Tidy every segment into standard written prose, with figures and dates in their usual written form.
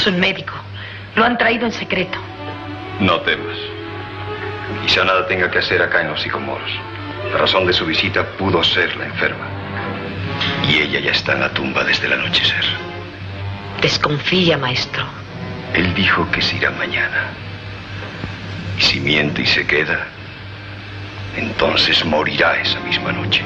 un médico. Lo han traído en secreto. No temas. Quizá nada tenga que hacer acá en los Sicomoros. La razón de su visita pudo ser la enferma. Y ella ya está en la tumba desde el anochecer. Desconfía, maestro. Él dijo que se irá mañana. Y si miente y se queda, entonces morirá esa misma noche.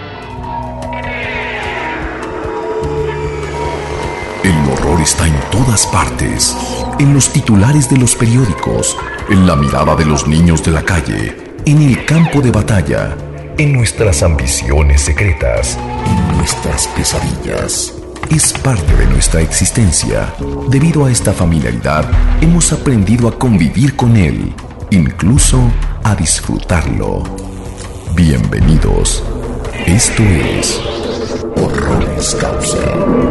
El horror está en todas partes, en los titulares de los periódicos, en la mirada de los niños de la calle, en el campo de batalla, en nuestras ambiciones secretas, en nuestras pesadillas. Es parte de nuestra existencia. Debido a esta familiaridad, hemos aprendido a convivir con él, incluso a disfrutarlo. Bienvenidos. Esto es Horroris Causa.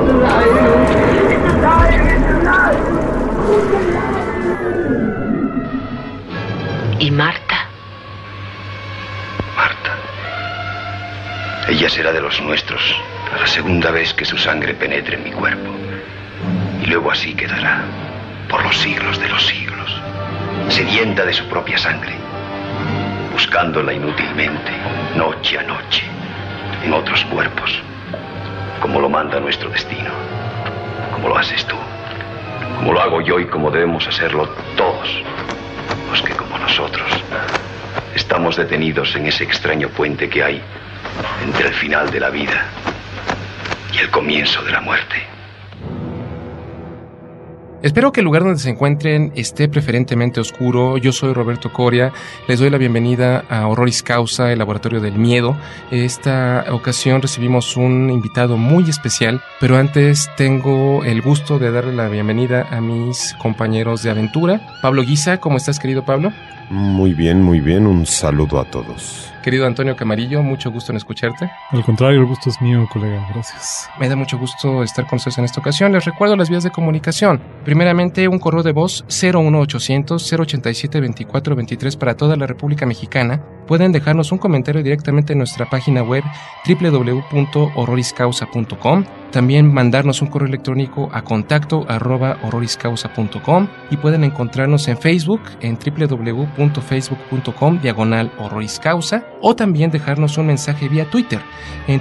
¿Y Marta? Marta. Ella será de los nuestros a la segunda vez que su sangre penetre en mi cuerpo. Y luego así quedará, por los siglos de los siglos, sedienta de su propia sangre, buscándola inútilmente, noche a noche, en otros cuerpos, como lo manda nuestro destino, como lo haces tú, como lo hago yo y como debemos hacerlo todos, los que como nosotros estamos detenidos en ese extraño puente que hay entre el final de la vida y el comienzo de la muerte. Espero que el lugar donde se encuentren esté preferentemente oscuro. Yo soy Roberto Coria. Les doy la bienvenida a Horroris Causa, el laboratorio del miedo. Esta ocasión recibimos un invitado muy especial, pero antes tengo el gusto de darle la bienvenida a mis compañeros de aventura. Pablo Guisa, ¿cómo estás, querido Pablo? Muy bien, muy bien. Un saludo a todos. Querido Antonio Camarillo, mucho gusto en escucharte. Al contrario, el gusto es mío, colega. Gracias. Me da mucho gusto estar con ustedes en esta ocasión. Les recuerdo las vías de comunicación. Primeramente, un correo de voz 01800-087-2423 para toda la República Mexicana. Pueden dejarnos un comentario directamente en nuestra página web www.horroriscausa.com. También mandarnos un correo electrónico a contacto@horroriscausa.com y pueden encontrarnos en Facebook en www.facebook.com/horroriscausa o también dejarnos un mensaje vía Twitter en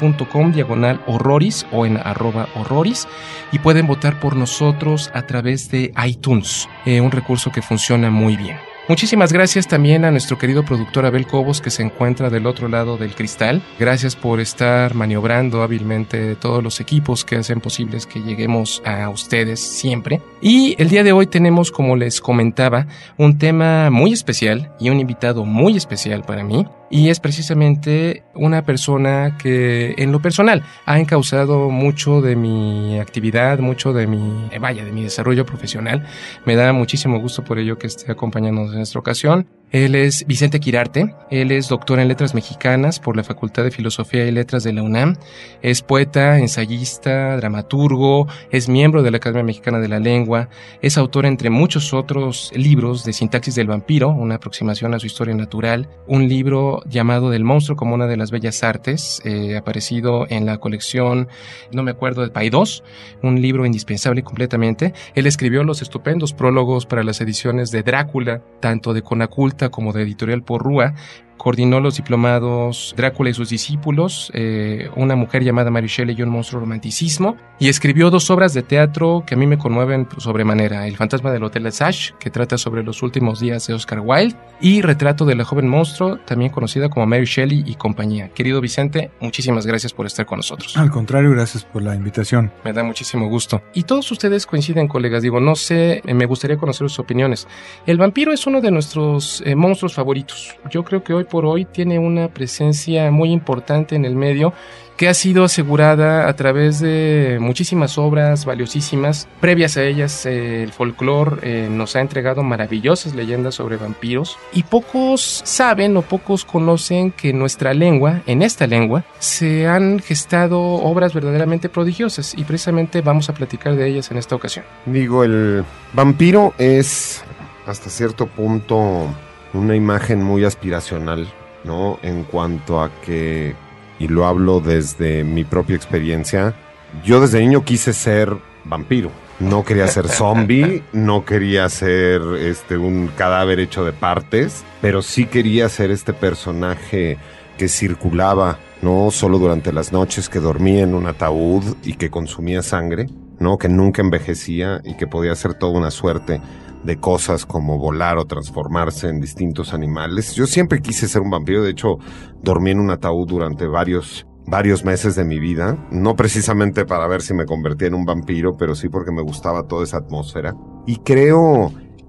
twitter.com/horroris o en @horroris y pueden votar por nosotros a través de iTunes, un recurso que funciona muy bien. Muchísimas gracias también a nuestro querido productor Abel Cobos, que se encuentra del otro lado del cristal. Gracias por estar maniobrando hábilmente todos los equipos que hacen posibles que lleguemos a ustedes siempre. Y el día de hoy tenemos, como les comentaba, un tema muy especial y un invitado muy especial para mí. Y es precisamente una persona que, en lo personal, ha encauzado mucho de mi actividad, mucho de mi desarrollo profesional. Me da muchísimo gusto por ello que esté acompañándonos en esta ocasión. Él es Vicente Quirarte, él es doctor en Letras Mexicanas por la Facultad de Filosofía y Letras de la UNAM, es poeta, ensayista, dramaturgo, es miembro de la Academia Mexicana de la Lengua, es autor entre muchos otros libros de Sintaxis del Vampiro, una aproximación a su historia natural, un libro llamado Del Monstruo como una de las bellas artes, aparecido en la colección, no me acuerdo, de Paidós, un libro indispensable completamente. Él escribió los estupendos prólogos para las ediciones de Drácula, tanto de Conaculta como de Editorial Porrúa. Coordinó los diplomados Drácula y sus discípulos, una mujer llamada Mary Shelley y un monstruo romanticismo, y escribió 2 obras de teatro que a mí me conmueven sobremanera: El fantasma del Hotel Lesage, que trata sobre los últimos días de Oscar Wilde, y Retrato de la joven monstruo, también conocida como Mary Shelley y compañía. Querido Vicente, muchísimas gracias por estar con nosotros. Al contrario, gracias por la invitación. Me da muchísimo gusto. Y todos ustedes coinciden, colegas, no sé, me gustaría conocer sus opiniones. El vampiro es uno de nuestros monstruos favoritos. Yo creo que hoy por hoy tiene una presencia muy importante en el medio, que ha sido asegurada a través de muchísimas obras valiosísimas. Previas a ellas, el folclore nos ha entregado maravillosas leyendas sobre vampiros, y pocos saben o pocos conocen que en esta lengua, se han gestado obras verdaderamente prodigiosas, y precisamente vamos a platicar de ellas en esta ocasión. El vampiro es, hasta cierto punto, una imagen muy aspiracional, ¿no? En cuanto a que, y lo hablo desde mi propia experiencia, yo desde niño quise ser vampiro. No quería ser zombie, no quería ser un cadáver hecho de partes, pero sí quería ser este personaje que circulaba, no solo durante las noches, que dormía en un ataúd y que consumía sangre, ¿no? Que nunca envejecía y que podía hacer toda una suerte de cosas como volar o transformarse en distintos animales. Yo siempre quise ser un vampiro, de hecho dormí en un ataúd durante varios meses de mi vida, no precisamente para ver si me convertía en un vampiro, pero sí porque me gustaba toda esa atmósfera. Y creo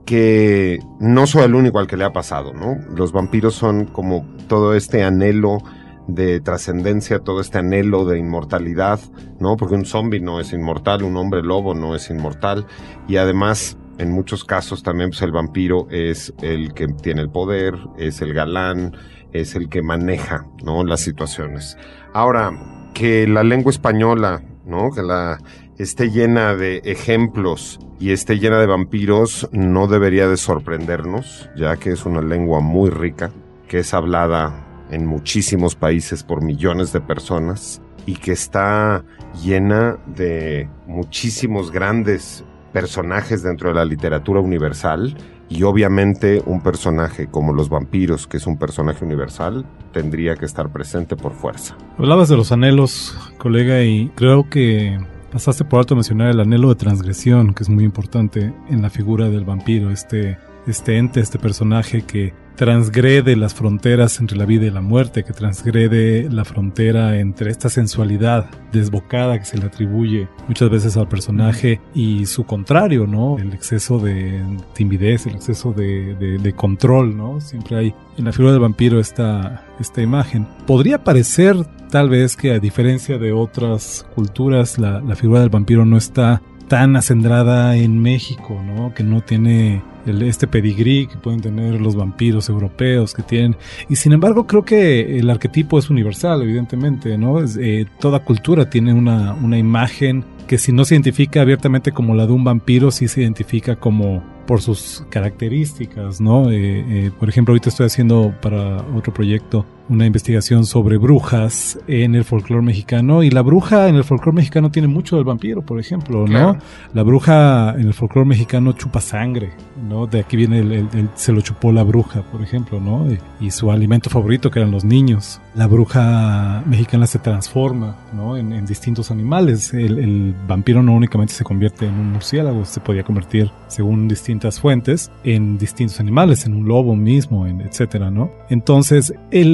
que no soy el único al que le ha pasado, ¿no? Los vampiros son como todo este anhelo de trascendencia, todo este anhelo de inmortalidad, ¿no? Porque un zombie no es inmortal, un hombre lobo no es inmortal, y además, en muchos casos también, pues el vampiro es el que tiene el poder, es el galán, es el que maneja, ¿no? Las situaciones. Ahora, que la lengua española, ¿no? Que esté llena de ejemplos y esté llena de vampiros no debería de sorprendernos, ya que es una lengua muy rica, que es hablada en muchísimos países por millones de personas y que está llena de muchísimos grandes personajes dentro de la literatura universal. Y obviamente un personaje como los vampiros, que es un personaje universal, tendría que estar presente por fuerza. Hablabas de los anhelos, colega, y creo que pasaste por alto mencionar el anhelo de transgresión, que es muy importante en la figura del vampiro, este ente, este personaje que transgrede las fronteras entre la vida y la muerte, que transgrede la frontera entre esta sensualidad desbocada que se le atribuye muchas veces al personaje y su contrario, ¿no? El exceso de timidez, el exceso de control, ¿no? Siempre hay en la figura del vampiro esta imagen. Podría parecer tal vez que a diferencia de otras culturas la figura del vampiro no está tan acendrada en México, ¿no? Que no tiene este pedigrí que pueden tener los vampiros europeos que tienen, y sin embargo creo que el arquetipo es universal, evidentemente, ¿no? Toda cultura tiene una imagen que si no se identifica abiertamente como la de un vampiro, sí se identifica como por sus características, ¿no? Por ejemplo, ahorita estoy haciendo para otro proyecto una investigación sobre brujas en el folclore mexicano, y la bruja en el folclore mexicano tiene mucho del vampiro, por ejemplo, ¿no? Claro. La bruja en el folclore mexicano chupa sangre, ¿no? De aquí viene se lo chupó la bruja, por ejemplo, ¿no? Y su alimento favorito, que eran los niños. La bruja mexicana se transforma, ¿no? En distintos animales. El vampiro no únicamente se convierte en un murciélago, se podía convertir, según distintas fuentes, en distintos animales, en un lobo mismo, etcétera, ¿no? Entonces,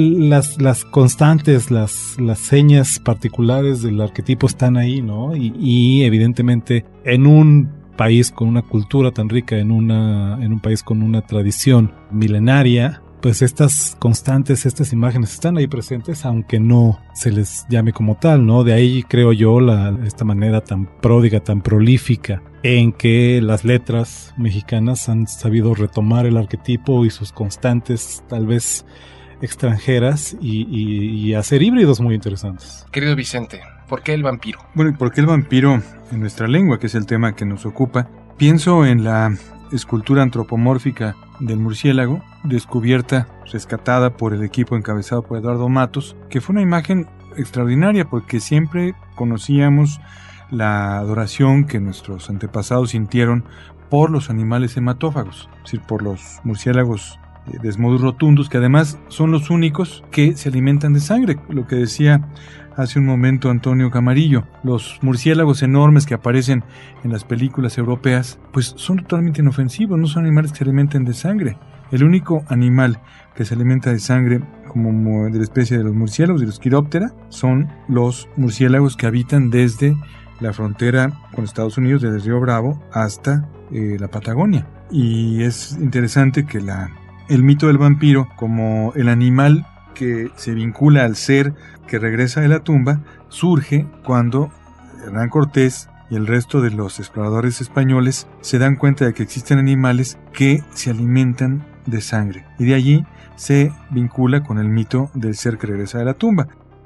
las constantes, las señas particulares del arquetipo están ahí, ¿no? Y evidentemente en un país con una cultura tan rica, en un país con una tradición milenaria, pues estas constantes, estas imágenes están ahí presentes, aunque no se les llame como tal, ¿no? De ahí creo yo esta manera tan pródiga, tan prolífica en que las letras mexicanas han sabido retomar el arquetipo y sus constantes, tal vez extranjeras, y hacer híbridos muy interesantes. Querido Vicente, ¿por qué el vampiro? Bueno, ¿y por qué el vampiro en nuestra lengua, que es el tema que nos ocupa? Pienso en la escultura antropomórfica del murciélago, descubierta, rescatada por el equipo encabezado por Eduardo Matos, que fue una imagen extraordinaria porque siempre conocíamos la adoración que nuestros antepasados sintieron por los animales hematófagos, es decir, por los murciélagos Desmodus rotundus, que además son los únicos que se alimentan de sangre, lo que decía hace un momento Antonio Camarillo. Los murciélagos enormes que aparecen en las películas europeas, pues son totalmente inofensivos, no son animales que se alimenten de sangre. El único animal que se alimenta de sangre, como de la especie de los murciélagos y los quiróptera, son los murciélagos que habitan desde la frontera con Estados Unidos, desde el Río Bravo hasta la Patagonia. Y es interesante que el mito del vampiro, como el animal que se vincula al ser que regresa de la tumba, surge cuando Hernán Cortés y el resto de los exploradores españoles se dan cuenta de que existen animales que se alimentan de sangre, y de allí se vincula con el mito del ser que regresa de la tumba.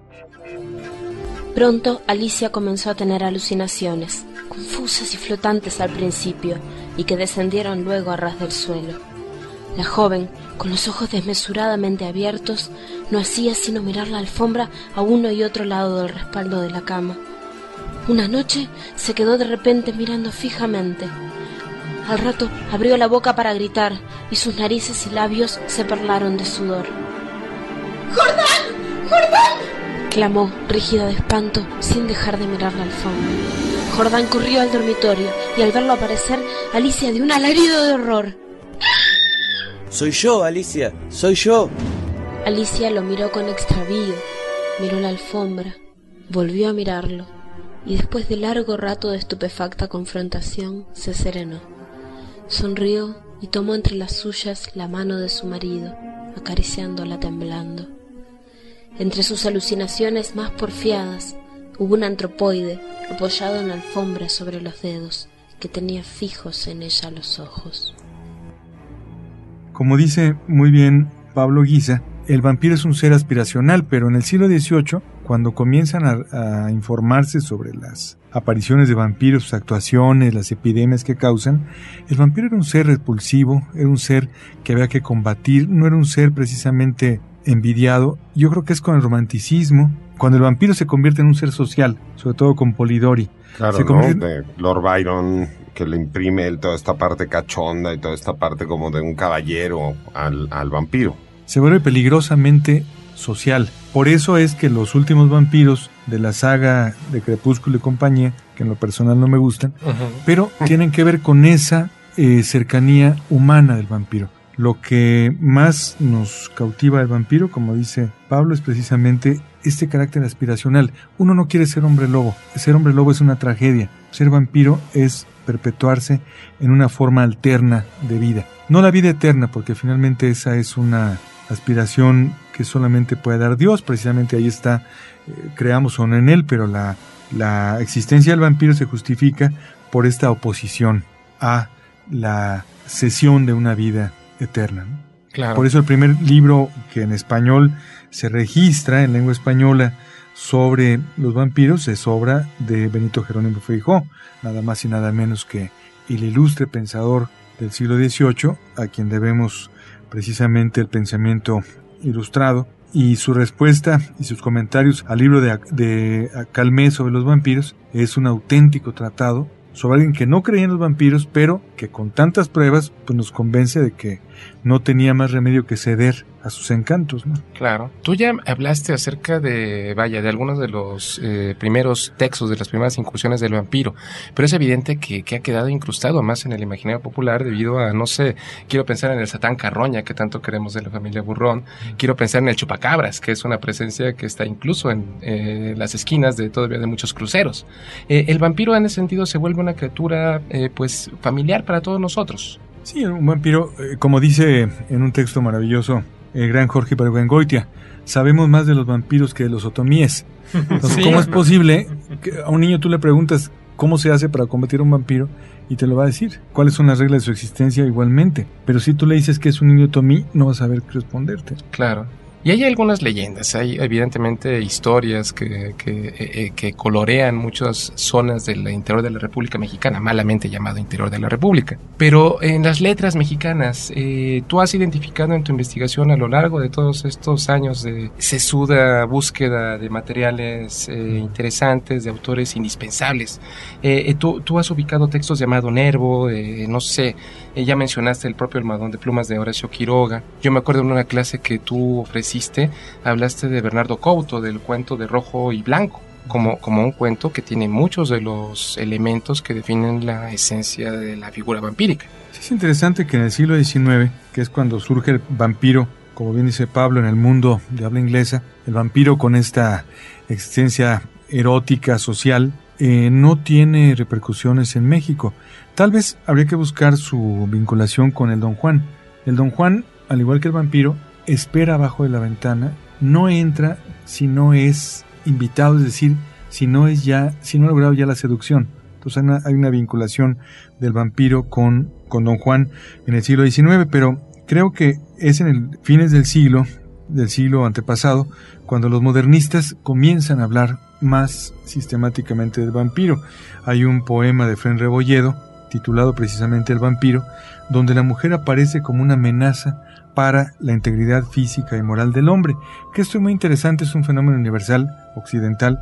Pronto Alicia comenzó a tener alucinaciones, confusas y flotantes al principio, y que descendieron luego a ras del suelo. La joven, con los ojos desmesuradamente abiertos, no hacía sino mirar la alfombra a uno y otro lado del respaldo de la cama. Una noche se quedó de repente mirando fijamente. Al rato abrió la boca para gritar y sus narices y labios se perlaron de sudor. ¡Jordán! ¡Jordán!, clamó, rígida de espanto, sin dejar de mirar la alfombra. Jordán corrió al dormitorio y al verlo aparecer, Alicia dio un alarido de horror. Soy yo, Alicia, soy yo. Alicia lo miró con extravío, miró la alfombra, volvió a mirarlo y después de largo rato de estupefacta confrontación se serenó. Sonrió y tomó entre las suyas la mano de su marido, acariciándola temblando. Entre sus alucinaciones más porfiadas hubo un antropoide apoyado en la alfombra sobre los dedos, que tenía fijos en ella los ojos. Como dice muy bien Pablo Guisa, el vampiro es un ser aspiracional, pero en el siglo XVIII, cuando comienzan a informarse sobre las apariciones de vampiros, sus actuaciones, las epidemias que causan, el vampiro era un ser repulsivo, era un ser que había que combatir, no era un ser precisamente envidiado. Yo creo que es con el romanticismo, cuando el vampiro se convierte en un ser social, sobre todo con Polidori. Claro, ¿no? De Lord Byron, que le imprime toda esta parte cachonda y toda esta parte como de un caballero al vampiro. Se vuelve peligrosamente social. Por eso es que los últimos vampiros de la saga de Crepúsculo y compañía, que en lo personal no me gustan, pero tienen que ver con esa cercanía humana del vampiro. Lo que más nos cautiva del vampiro, como dice Pablo, es precisamente este carácter aspiracional. Uno no quiere ser hombre lobo. Ser hombre lobo es una tragedia. Ser vampiro es perpetuarse en una forma alterna de vida. No la vida eterna, porque finalmente esa es una aspiración que solamente puede dar Dios. Precisamente ahí está, creamos o no en él, pero la existencia del vampiro se justifica por esta oposición a la cesión de una vida eterna, ¿no? Claro. Por eso el primer libro que en español se registra en lengua española sobre los vampiros es obra de Benito Jerónimo Feijoo, nada más y nada menos que el ilustre pensador del siglo XVIII, a quien debemos precisamente el pensamiento ilustrado, y su respuesta y sus comentarios al libro de Calmet sobre los vampiros es un auténtico tratado sobre alguien que no creía en los vampiros, pero que con tantas pruebas pues nos convence de que no tenía más remedio que ceder a sus encantos, ¿no? Claro. Tú ya hablaste acerca de algunos de los primeros textos, de las primeras incursiones del vampiro, pero es evidente que ha quedado incrustado más en el imaginario popular debido a, no sé, quiero pensar en el Satán Carroña, que tanto queremos de la familia Burrón, quiero pensar en el Chupacabras, que es una presencia que está incluso en las esquinas todavía de muchos cruceros. El vampiro en ese sentido se vuelve una criatura pues familiar para todos nosotros. Sí, un vampiro, como dice en un texto maravilloso el gran Jorge Ibargüengoitia, sabemos más de los vampiros que de los otomíes. Entonces, sí. ¿Cómo es posible que a un niño tú le preguntas cómo se hace para combatir a un vampiro y te lo va a decir? ¿Cuáles son las reglas de su existencia igualmente? Pero si tú le dices que es un niño otomí, no va a saber responderte. Claro. Y hay algunas leyendas, hay evidentemente historias que colorean muchas zonas del interior de la República Mexicana, malamente llamado interior de la República. Pero en las letras mexicanas, tú has identificado en tu investigación a lo largo de todos estos años de sesuda búsqueda de materiales interesantes, de autores indispensables. Tú has ubicado textos de Amado Nervo, no sé, ya mencionaste el propio Almohadón de Plumas de Horacio Quiroga. Yo me acuerdo en una clase que tú ofreciste, hablaste de Bernardo Couto, del cuento de Rojo y Blanco, como un cuento que tiene muchos de los elementos que definen la esencia de la figura vampírica. Sí, es interesante que en el siglo XIX, que es cuando surge el vampiro, como bien dice Pablo, en el mundo de habla inglesa, el vampiro con esta existencia erótica, social, no tiene repercusiones en México. Tal vez habría que buscar su vinculación con el Don Juan. El Don Juan, al igual que el vampiro, espera abajo de la ventana, no entra si no es invitado, es decir, si no ha logrado ya la seducción. Entonces hay una vinculación del vampiro con Don Juan en el siglo XIX, pero creo que es en el fines del siglo antepasado cuando los modernistas comienzan a hablar más sistemáticamente del vampiro. Hay un poema de Efrén Rebolledo titulado precisamente El vampiro, donde la mujer aparece como una amenaza para la integridad física y moral del hombre, que esto es muy interesante, es un fenómeno universal, occidental,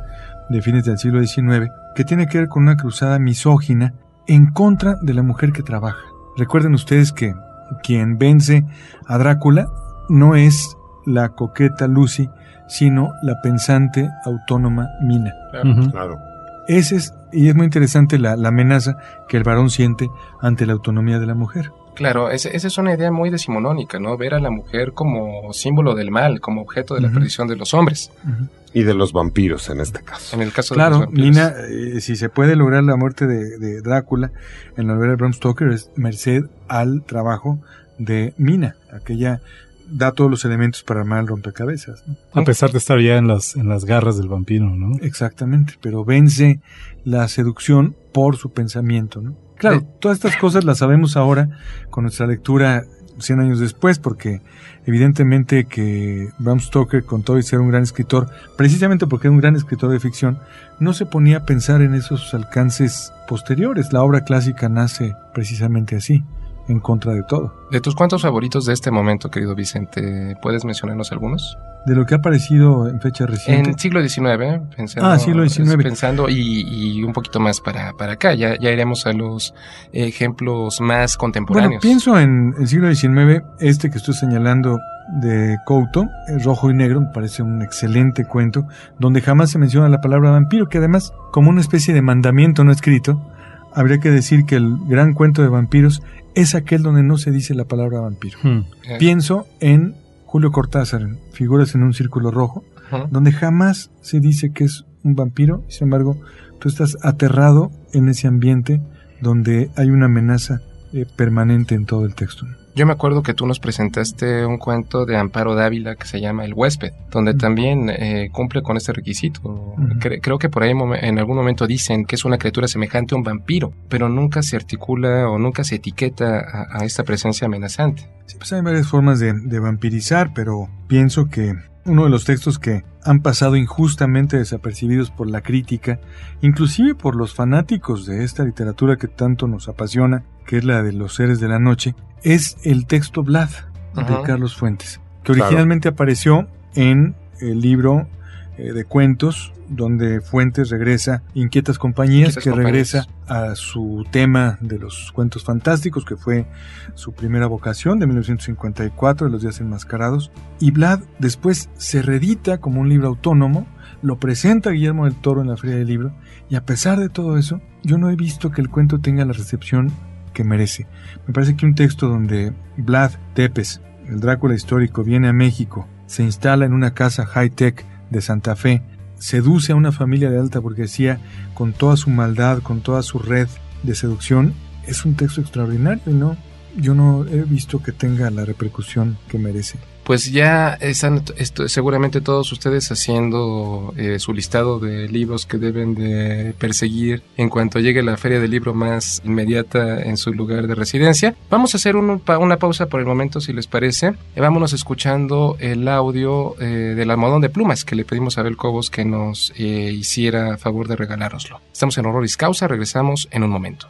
de fines del siglo XIX, que tiene que ver con una cruzada misógina en contra de la mujer que trabaja. Recuerden ustedes que quien vence a Drácula no es la coqueta Lucy, sino la pensante autónoma Mina. Claro. Y es muy interesante la amenaza que el varón siente ante la autonomía de la mujer. Claro, esa es una idea muy decimonónica, ¿no? Ver a la mujer como símbolo del mal, como objeto de la perdición de los hombres. Y de los vampiros en este caso. En el caso claro, de los vampiros. Mina, si se puede lograr la muerte de Drácula en la novela de Bram Stoker, es merced al trabajo de Mina. Aquella da todos los elementos para armar el rompecabezas, ¿no? A pesar de estar ya en las garras del vampiro, ¿no? Exactamente, pero vence la seducción por su pensamiento, ¿no? Claro, todas estas cosas las sabemos ahora con nuestra lectura 100 años después, porque evidentemente que Bram Stoker, con todo y ser un gran escritor, precisamente porque era un gran escritor de ficción, no se ponía a pensar en esos alcances posteriores. La obra clásica nace precisamente así, en contra de todo. De tus cuentos favoritos de este momento, querido Vicente, ¿puedes mencionarnos algunos? De lo que ha aparecido en fecha reciente. En siglo XIX, pensando, siglo XIX. Pensando y un poquito más para acá, ya iremos a los ejemplos más contemporáneos. Bueno, pienso en el siglo XIX, que estoy señalando de Couto, Rojo y Negro, me parece un excelente cuento, donde jamás se menciona la palabra vampiro, que además, como una especie de mandamiento no escrito, habría que decir que el gran cuento de vampiros es aquel donde no se dice la palabra vampiro. Pienso en Julio Cortázar, en Figuras en un círculo rojo, donde jamás se dice que es un vampiro, y sin embargo, tú estás aterrado en ese ambiente donde hay una amenaza permanente en todo el texto. Yo me acuerdo que tú nos presentaste un cuento de Amparo Dávila que se llama El huésped, donde también cumple con este requisito. Creo que por ahí en algún momento dicen que es una criatura semejante a un vampiro, pero nunca se articula o nunca se etiqueta a esta presencia amenazante. Sí, pues hay varias formas de vampirizar, pero pienso que uno de los textos que han pasado injustamente desapercibidos por la crítica, inclusive por los fanáticos de esta literatura que tanto nos apasiona, que es la de Los seres de la noche, es el texto Vlad de Carlos Fuentes, que originalmente apareció en el libro de cuentos, donde Fuentes regresa Inquietas Compañías, regresa a su tema de los cuentos fantásticos, que fue su primera vocación de 1954, de Los días enmascarados, y Vlad después se reedita como un libro autónomo, lo presenta Guillermo del Toro en la Feria del Libro, y a pesar de todo eso, yo no he visto que el cuento tenga la recepción que merece. Me parece que un texto donde Vlad Tepes, el Drácula histórico, viene a México, se instala en una casa high-tech de Santa Fe, seduce a una familia de alta burguesía con toda su maldad, con toda su red de seducción, es un texto extraordinario y yo no he visto que tenga la repercusión que merece. Pues ya están seguramente todos ustedes haciendo su listado de libros que deben de perseguir en cuanto llegue la feria del libro más inmediata en su lugar de residencia. Vamos a hacer una pausa por el momento, si les parece. Vámonos escuchando el audio del almohadón de plumas que le pedimos a Abel Cobos que nos hiciera favor de regalárnoslo. Estamos en Horroris Causa, regresamos en un momento.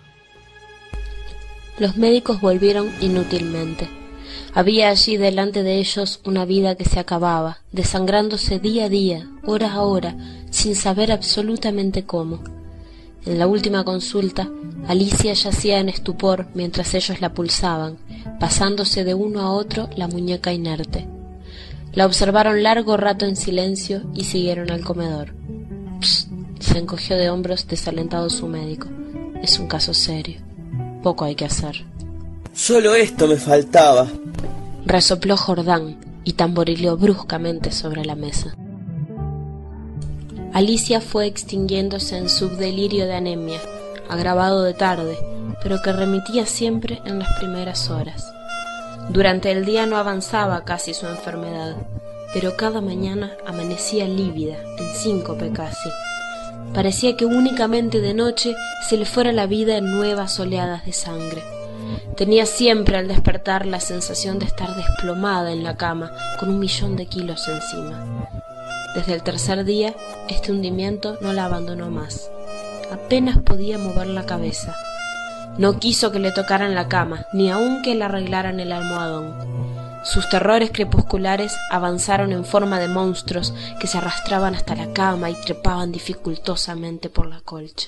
Los médicos volvieron inútilmente. Había allí delante de ellos una vida que se acababa, desangrándose día a día, hora a hora, sin saber absolutamente cómo. En la última consulta, Alicia yacía en estupor mientras ellos la pulsaban, pasándose de uno a otro la muñeca inerte. La observaron largo rato en silencio y siguieron al comedor. Psst, se encogió de hombros desalentado su médico. Es un caso serio. Poco hay que hacer. Solo esto me faltaba. Resopló Jordán y tamborileó bruscamente sobre la mesa. Alicia fue extinguiéndose en subdelirio de anemia, agravado de tarde, pero que remitía siempre en las primeras horas. Durante el día no avanzaba casi su enfermedad, pero cada mañana amanecía lívida, en síncope casi. Parecía que únicamente de noche se le fuera la vida en nuevas oleadas de sangre. Tenía siempre al despertar la sensación de estar desplomada en la cama con 1.000.000 de kilos encima. Desde el tercer día, este hundimiento no la abandonó más. Apenas podía mover la cabeza. No quiso que le tocaran la cama, ni aun que le arreglaran el almohadón. Sus terrores crepusculares avanzaron en forma de monstruos que se arrastraban hasta la cama y trepaban dificultosamente por la colcha.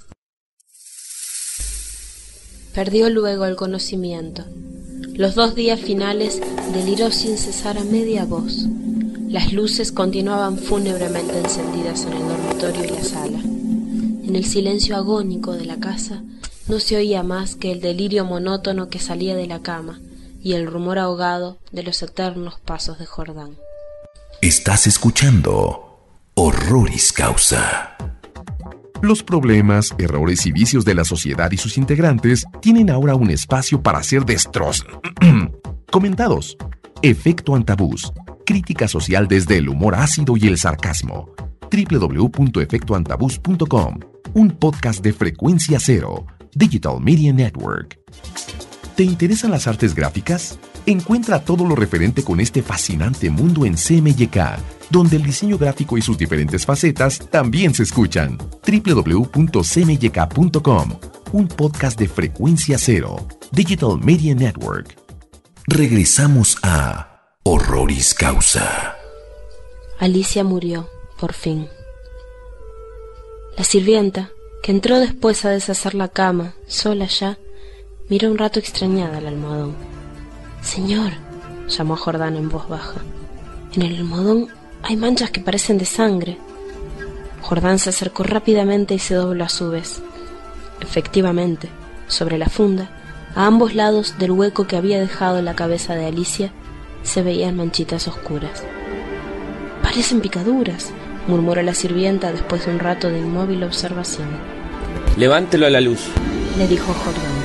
Perdió luego el conocimiento. Los 2 días finales deliró sin cesar a media voz. Las luces continuaban fúnebremente encendidas en el dormitorio y la sala. En el silencio agónico de la casa no se oía más que el delirio monótono que salía de la cama y el rumor ahogado de los eternos pasos de Jordán. Estás escuchando Horroris Causa. Los problemas, errores y vicios de la sociedad y sus integrantes tienen ahora un espacio para ser comentados. Efecto Antabús. Crítica social desde el humor ácido y el sarcasmo. www.efectoantabús.com. Un podcast de Frecuencia Cero, Digital Media Network. ¿Te interesan las artes gráficas? Encuentra todo lo referente con este fascinante mundo en CMYK, donde el diseño gráfico y sus diferentes facetas también se escuchan. www.cmyk.com. Un podcast de Frecuencia Cero, Digital Media Network. Regresamos a Horroris Causa. Alicia murió, por fin. La sirvienta, que entró después a deshacer la cama, sola ya, miró un rato extrañada al almohadón. «Señor», llamó Jordán en voz baja, «en el almohadón hay manchas que parecen de sangre». Jordán se acercó rápidamente y se dobló a su vez. Efectivamente, sobre la funda, a ambos lados del hueco que había dejado la cabeza de Alicia, se veían manchitas oscuras. «Parecen picaduras», murmuró la sirvienta después de un rato de inmóvil observación. «Levántelo a la luz», le dijo Jordán.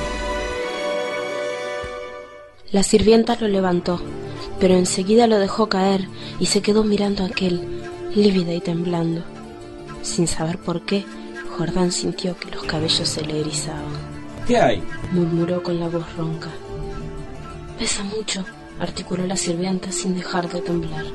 La sirvienta lo levantó, pero enseguida lo dejó caer y se quedó mirando a aquel, lívida y temblando. Sin saber por qué, Jordán sintió que los cabellos se le erizaban. «¿Qué hay?», murmuró con la voz ronca. «Pesa mucho», articuló la sirvienta sin dejar de temblar.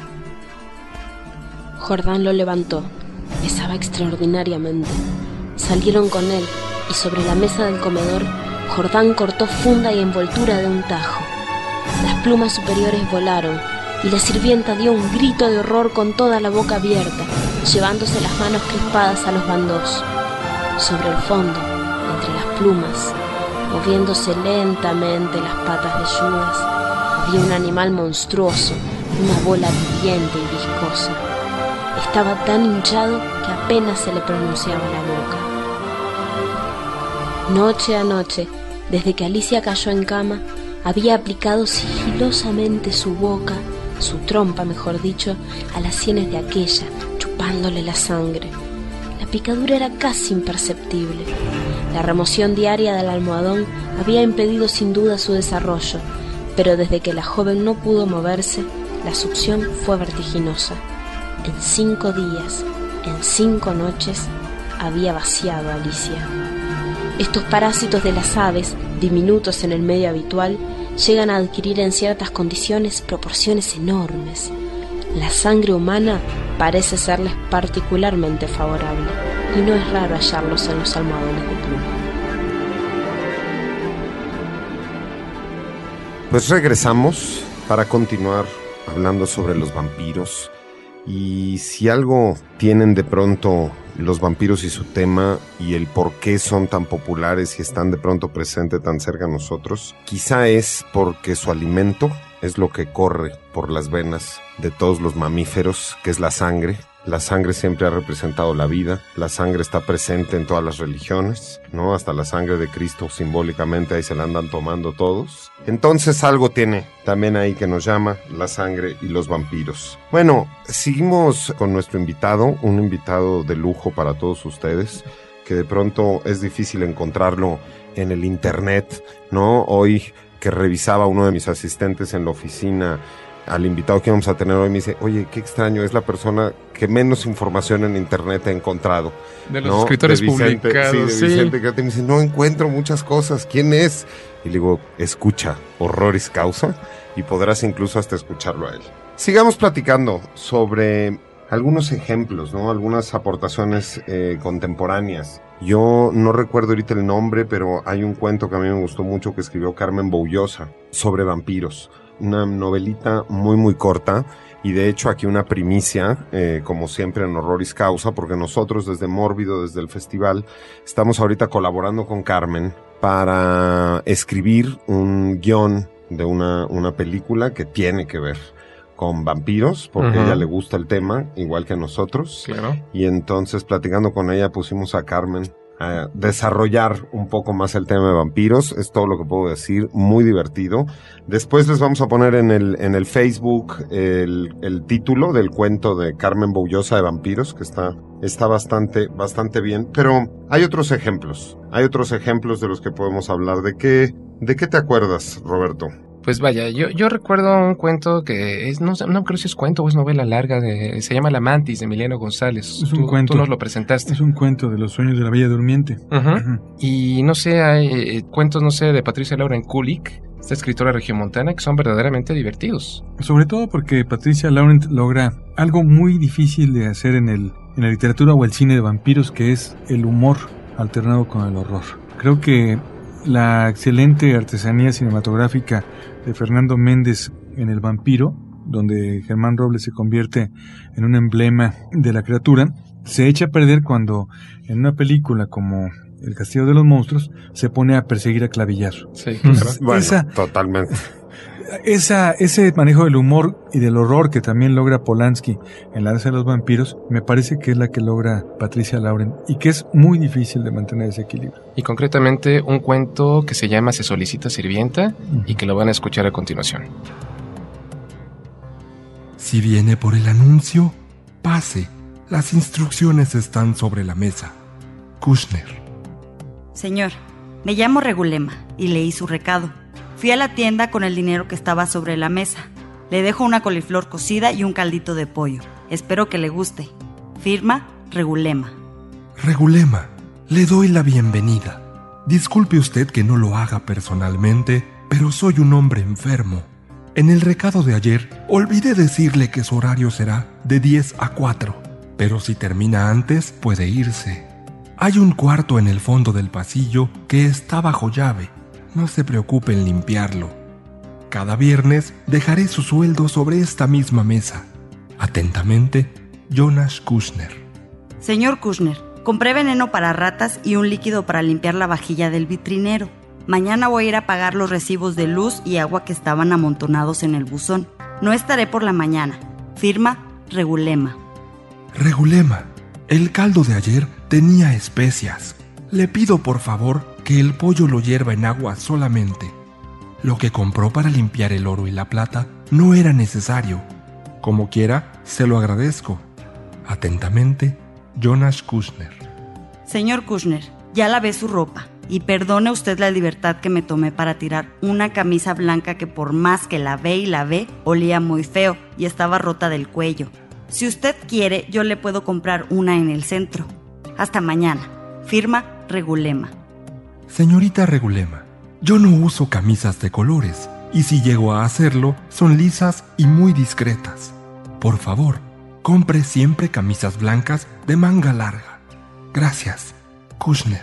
Jordán lo levantó. Pesaba extraordinariamente. Salieron con él y sobre la mesa del comedor Jordán cortó funda y envoltura de un tajo. Las plumas superiores volaron y la sirvienta dio un grito de horror con toda la boca abierta, llevándose las manos crispadas a los bandos. Sobre el fondo, entre las plumas, moviéndose lentamente las patas velludas, había un animal monstruoso, una bola viviente y viscosa. Estaba tan hinchado que apenas se le pronunciaba la boca. Noche a noche, desde que Alicia cayó en cama, había aplicado sigilosamente su boca, su trompa mejor dicho, a las sienes de aquella, chupándole la sangre. La picadura era casi imperceptible. La remoción diaria del almohadón había impedido sin duda su desarrollo, pero desde que la joven no pudo moverse, la succión fue vertiginosa. En 5 días, en 5 noches, había vaciado a Alicia. Estos parásitos de las aves, diminutos en el medio habitual, llegan a adquirir en ciertas condiciones proporciones enormes. La sangre humana parece serles particularmente favorable, y no es raro hallarlos en los almohadones de pluma. Pues regresamos para continuar hablando sobre los vampiros. Y si algo tienen de pronto los vampiros y su tema y el por qué son tan populares y están de pronto presentes tan cerca de nosotros, quizá es porque su alimento es lo que corre por las venas de todos los mamíferos, que es la sangre. La sangre siempre ha representado la vida, la sangre está presente en todas las religiones, ¿no? Hasta la sangre de Cristo simbólicamente ahí se la andan tomando todos. Entonces algo tiene también ahí que nos llama la sangre y los vampiros. Bueno, seguimos con nuestro invitado, un invitado de lujo para todos ustedes, que de pronto es difícil encontrarlo en el internet, ¿no? Hoy que revisaba uno de mis asistentes en la oficina al invitado que vamos a tener hoy, me dice, oye, qué extraño, es la persona que menos información en internet ha encontrado. De los escritores publicados. Sí, de Vicente Crete. Me dice, no encuentro muchas cosas, ¿quién es? Y le digo, escucha Horroris Causa y podrás incluso hasta escucharlo a él. Sigamos platicando sobre algunos ejemplos, ¿no? Algunas aportaciones contemporáneas Yo no recuerdo ahorita el nombre, pero hay un cuento que a mí me gustó mucho que escribió Carmen Boullosa sobre vampiros. Una novelita muy muy corta, y de hecho aquí una primicia, como siempre en Horroris Causa, porque nosotros desde Mórbido, desde el festival, estamos ahorita colaborando con Carmen para escribir un guión de una película que tiene que ver con vampiros, porque a ella le gusta el tema, igual que a nosotros. Claro. Y entonces, platicando con ella, pusimos a Carmen a desarrollar un poco más el tema de vampiros. Es todo lo que puedo decir, muy divertido. Después les vamos a poner en el Facebook el título del cuento de Carmen Boullosa de vampiros, que está bastante bien. Pero hay otros ejemplos de los que podemos hablar. ¿De qué te acuerdas, Roberto? Pues vaya, yo recuerdo un cuento que no creo si es cuento o es novela larga, se llama La Mantis, de Emiliano González. Es un cuento. Tú nos lo presentaste. Es un cuento de los sueños de la Bella Durmiente. Y no sé, hay cuentos, no sé, de Patricia Lauren Kulik, esta escritora regiomontana, que son verdaderamente divertidos. Sobre todo porque Patricia Lauren logra algo muy difícil de hacer en la literatura o el cine de vampiros, que es el humor alternado con el horror. Creo que la excelente artesanía cinematográfica de Fernando Méndez en El vampiro, donde Germán Robles se convierte en un emblema de la criatura, se echa a perder cuando en una película como El Castillo de los Monstruos se pone a perseguir a Clavillar. Sí, claro. Bueno, totalmente. Ese manejo del humor y del horror que también logra Polanski en La Danza de los Vampiros, me parece que es la que logra Patricia Lauren, y que es muy difícil de mantener ese equilibrio. Y concretamente un cuento que se llama Se solicita sirvienta, y que lo van a escuchar a continuación. Si viene por el anuncio, pase. Las instrucciones están sobre la mesa. Kushner. Señor, me llamo Regulema y leí su recado. Fui a la tienda con el dinero que estaba sobre la mesa. Le dejo una coliflor cocida y un caldito de pollo. Espero que le guste. Firma, Regulema. Regulema, le doy la bienvenida. Disculpe usted que no lo haga personalmente, pero soy un hombre enfermo. En el recado de ayer, olvidé decirle que su horario será de 10 a 4. Pero si termina antes, puede irse. Hay un cuarto en el fondo del pasillo que está bajo llave. No se preocupe en limpiarlo. Cada viernes dejaré su sueldo sobre esta misma mesa. Atentamente, Jonas Kushner. Señor Kushner, compré veneno para ratas y un líquido para limpiar la vajilla del vitrinero. Mañana voy a ir a pagar los recibos de luz y agua que estaban amontonados en el buzón. No estaré por la mañana. Firma, Regulema. Regulema, el caldo de ayer tenía especias. Le pido por favor que el pollo lo hierva en agua solamente. Lo que compró para limpiar el oro y la plata no era necesario. Como quiera, se lo agradezco. Atentamente, Jonas Kushner. Señor Kushner, ya lavé su ropa y perdone usted la libertad que me tomé para tirar una camisa blanca que por más que lavé y lavé, olía muy feo y estaba rota del cuello. Si usted quiere, yo le puedo comprar una en el centro. Hasta mañana. Firma, Regulema. Señorita Regulema, yo no uso camisas de colores, y si llego a hacerlo, son lisas y muy discretas. Por favor, compre siempre camisas blancas de manga larga. Gracias, Kushner.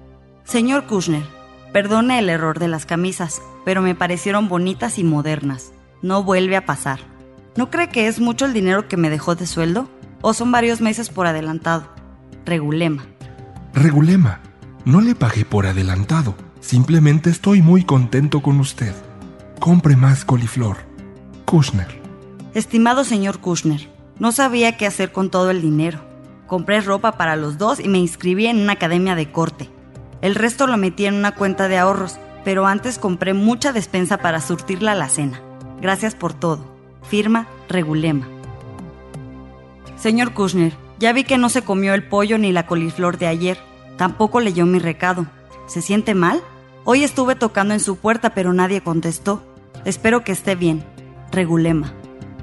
Señor Kushner, perdone el error de las camisas, pero me parecieron bonitas y modernas. No vuelve a pasar. ¿No cree que es mucho el dinero que me dejó de sueldo? ¿O son varios meses por adelantado? Regulema. Regulema, no le pagué por adelantado. Simplemente estoy muy contento con usted. Compre más coliflor. Kushner. Estimado señor Kushner, no sabía qué hacer con todo el dinero. Compré ropa para los dos y me inscribí en una academia de corte. El resto lo metí en una cuenta de ahorros, pero antes compré mucha despensa para surtir la alacena. Gracias por todo. Firma, Regulema. Señor Kushner, ya vi que no se comió el pollo ni la coliflor de ayer. Tampoco leyó mi recado. ¿Se siente mal? Hoy estuve tocando en su puerta, pero nadie contestó. Espero que esté bien. Regulema.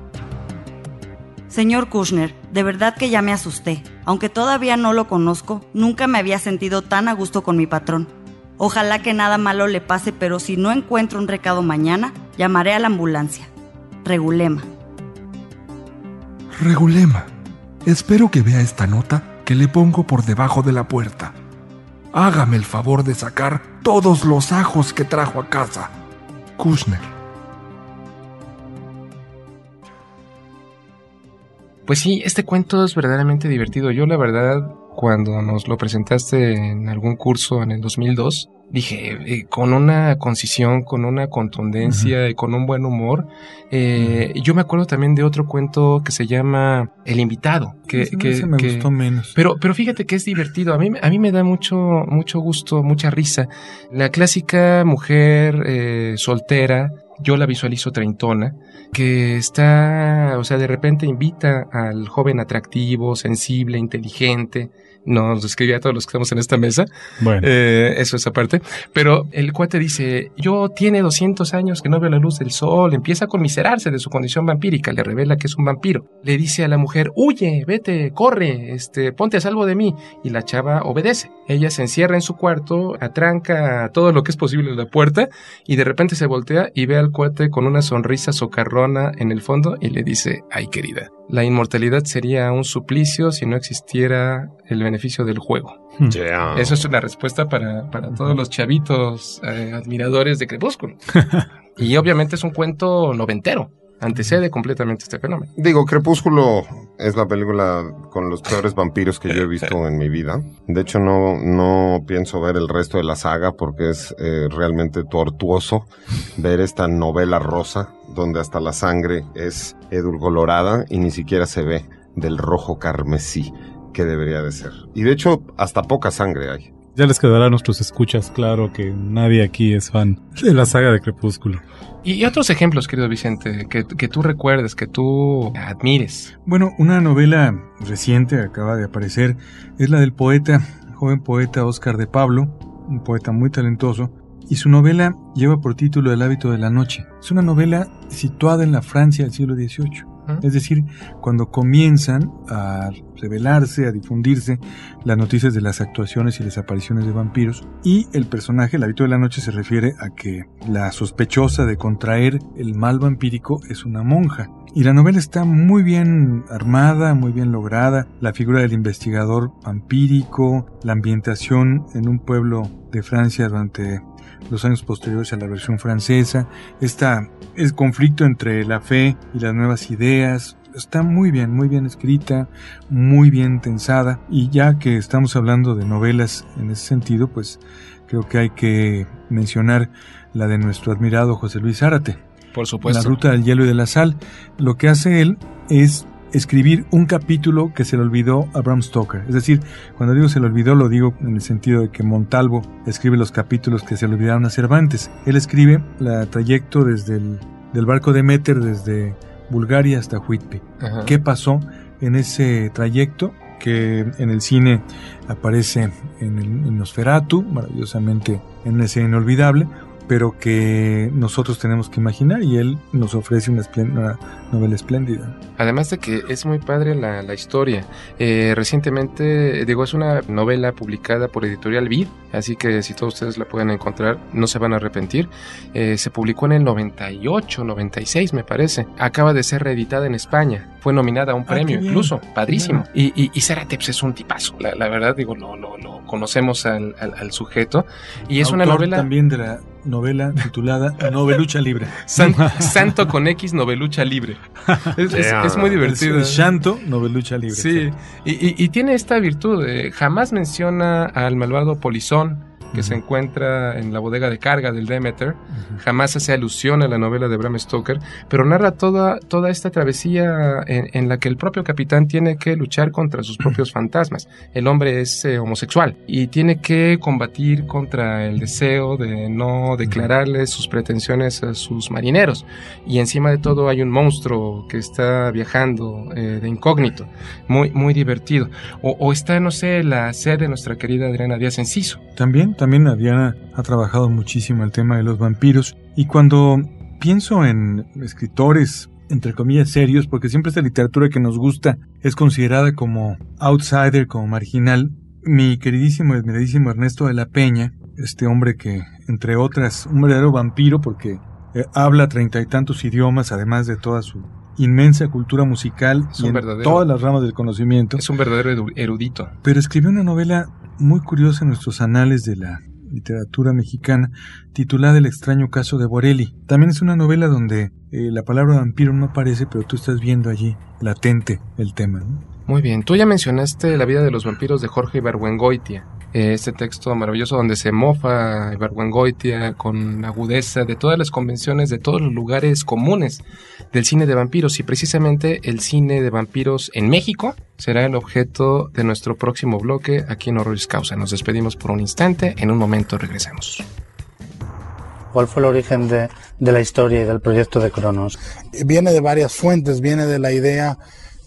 Señor Kushner, de verdad que ya me asusté. Aunque todavía no lo conozco, nunca me había sentido tan a gusto con mi patrón. Ojalá que nada malo le pase, pero si no encuentro un recado mañana, llamaré a la ambulancia. Regulema. Regulema, espero que vea esta nota que le pongo por debajo de la puerta. hágame el favor de sacar todos los ajos que trajo a casa. Kushner. Pues sí, este cuento es verdaderamente divertido. Yo, la verdad, cuando nos lo presentaste en algún curso en el 2002, dije, con una concisión, con una contundencia y con un buen humor. Yo me acuerdo también de otro cuento que se llama El Invitado. Ese me gustó menos. Pero fíjate que es divertido. A mí me da mucho gusto, mucha risa. La clásica mujer soltera, yo la visualizo treintona, que está, o sea, de repente invita al joven atractivo, sensible, inteligente. Nos describía a todos los que estamos en esta mesa. Bueno. Eso es aparte. Pero el cuate dice, yo tiene 200 años que no veo la luz del sol. Empieza a conmiserarse de su condición vampírica. Le revela que es un vampiro. Le dice a la mujer, huye, vete, corre, ponte a salvo de mí. Y la chava obedece. Ella se encierra en su cuarto, atranca todo lo que es posible en la puerta y de repente se voltea y ve al cuate con una sonrisa socarrona en el fondo y le dice, ay querida, la inmortalidad sería un suplicio si no existiera el beneficio del juego. Yeah. Eso es una respuesta para todos los chavitos admiradores de Crepúsculo. Y obviamente es un cuento noventero. Antecede completamente este fenómeno. Digo, Crepúsculo es la película con los peores vampiros que yo he visto en mi vida. De hecho, no pienso ver el resto de la saga porque es realmente tortuoso ver esta novela rosa donde hasta la sangre es edulcorada y ni siquiera se ve del rojo carmesí que debería de ser. Y de hecho, hasta poca sangre hay. Ya les quedará a nuestros escuchas claro que nadie aquí es fan de la saga de Crepúsculo. Y otros ejemplos, querido Vicente, que tú recuerdes, que tú admires. Bueno, una novela reciente que acaba de aparecer es la del joven poeta Óscar de Pablo, un poeta muy talentoso, y su novela lleva por título El hábito de la noche. Es una novela situada en la Francia del siglo XVIII. Es decir, cuando comienzan a revelarse, a difundirse las noticias de las actuaciones y desapariciones de vampiros, y el personaje, el hábito de la noche, se refiere a que la sospechosa de contraer el mal vampírico es una monja. Y la novela está muy bien armada, muy bien lograda, la figura del investigador vampírico, la ambientación en un pueblo de Francia durante los años posteriores a la versión francesa, el conflicto entre la fe y las nuevas ideas, está muy bien escrita, muy bien tensada, y ya que estamos hablando de novelas en ese sentido, pues creo que hay que mencionar la de nuestro admirado José Luis Zárate. Por supuesto. La ruta del hielo y de la sal. Lo que hace él es escribir un capítulo que se le olvidó a Bram Stoker. Es decir, cuando digo se le olvidó, lo digo en el sentido de que Montalvo escribe los capítulos que se le olvidaron a Cervantes. Él escribe el trayecto desde del barco de Deméter, desde Bulgaria hasta Whitby. Ajá. ¿Qué pasó en ese trayecto? Que en el cine aparece en Nosferatu, maravillosamente en una escena inolvidable, pero que nosotros tenemos que imaginar, y él nos ofrece una novela espléndida. Además de que es muy padre la historia. Recientemente, es una novela publicada por Editorial Vid, así que si todos ustedes la pueden encontrar, no se van a arrepentir. Se publicó en el 98, 96 me parece. Acaba de ser reeditada en España. Fue nominada a un premio incluso, padrísimo. Y Zárate es un tipazo, la verdad, lo conocemos al sujeto. Y es autor una novela también de la novela titulada Novelucha Libre. Santo con X, Novelucha Libre. Es muy divertido. Es Shanto, Novelucha Libre. Sí, y tiene esta virtud. Jamás menciona al malvado Polizón, que se encuentra en la bodega de carga del Demeter. Jamás hace alusión a la novela de Bram Stoker, pero narra toda esta travesía en la que el propio capitán tiene que luchar contra sus propios fantasmas. El hombre es homosexual y tiene que combatir contra el deseo de no declararle sus pretensiones a sus marineros, y encima de todo hay un monstruo que está viajando de incógnito, muy divertido. O está, no sé, la sed de nuestra querida Adriana Díaz Enciso. También Adriana ha trabajado muchísimo el tema de los vampiros, y cuando pienso en escritores, entre comillas, serios, porque siempre esta literatura que nos gusta es considerada como outsider, como marginal, mi queridísimo y admiradísimo Ernesto de la Peña, este hombre que, entre otras, un verdadero vampiro porque habla 30 y tantos idiomas, además de toda su inmensa cultura musical y en todas las ramas del conocimiento. Es un verdadero erudito. Pero escribió una novela muy curiosa en nuestros anales de la literatura mexicana, titulada El extraño caso de Borelli. También es una novela donde la palabra vampiro no aparece, pero tú estás viendo allí latente el tema, ¿no? Muy bien, tú ya mencionaste La vida de los vampiros de Jorge Ibargüengoitia, este texto maravilloso donde se mofa Ibargüengoitia con agudeza de todas las convenciones, de todos los lugares comunes del cine de vampiros, y precisamente el cine de vampiros en México será el objeto de nuestro próximo bloque aquí en Horroris Causa. Nos despedimos por un instante, en un momento regresamos. ¿Cuál fue el origen de la historia y del proyecto de Cronos? Viene de varias fuentes, viene de la idea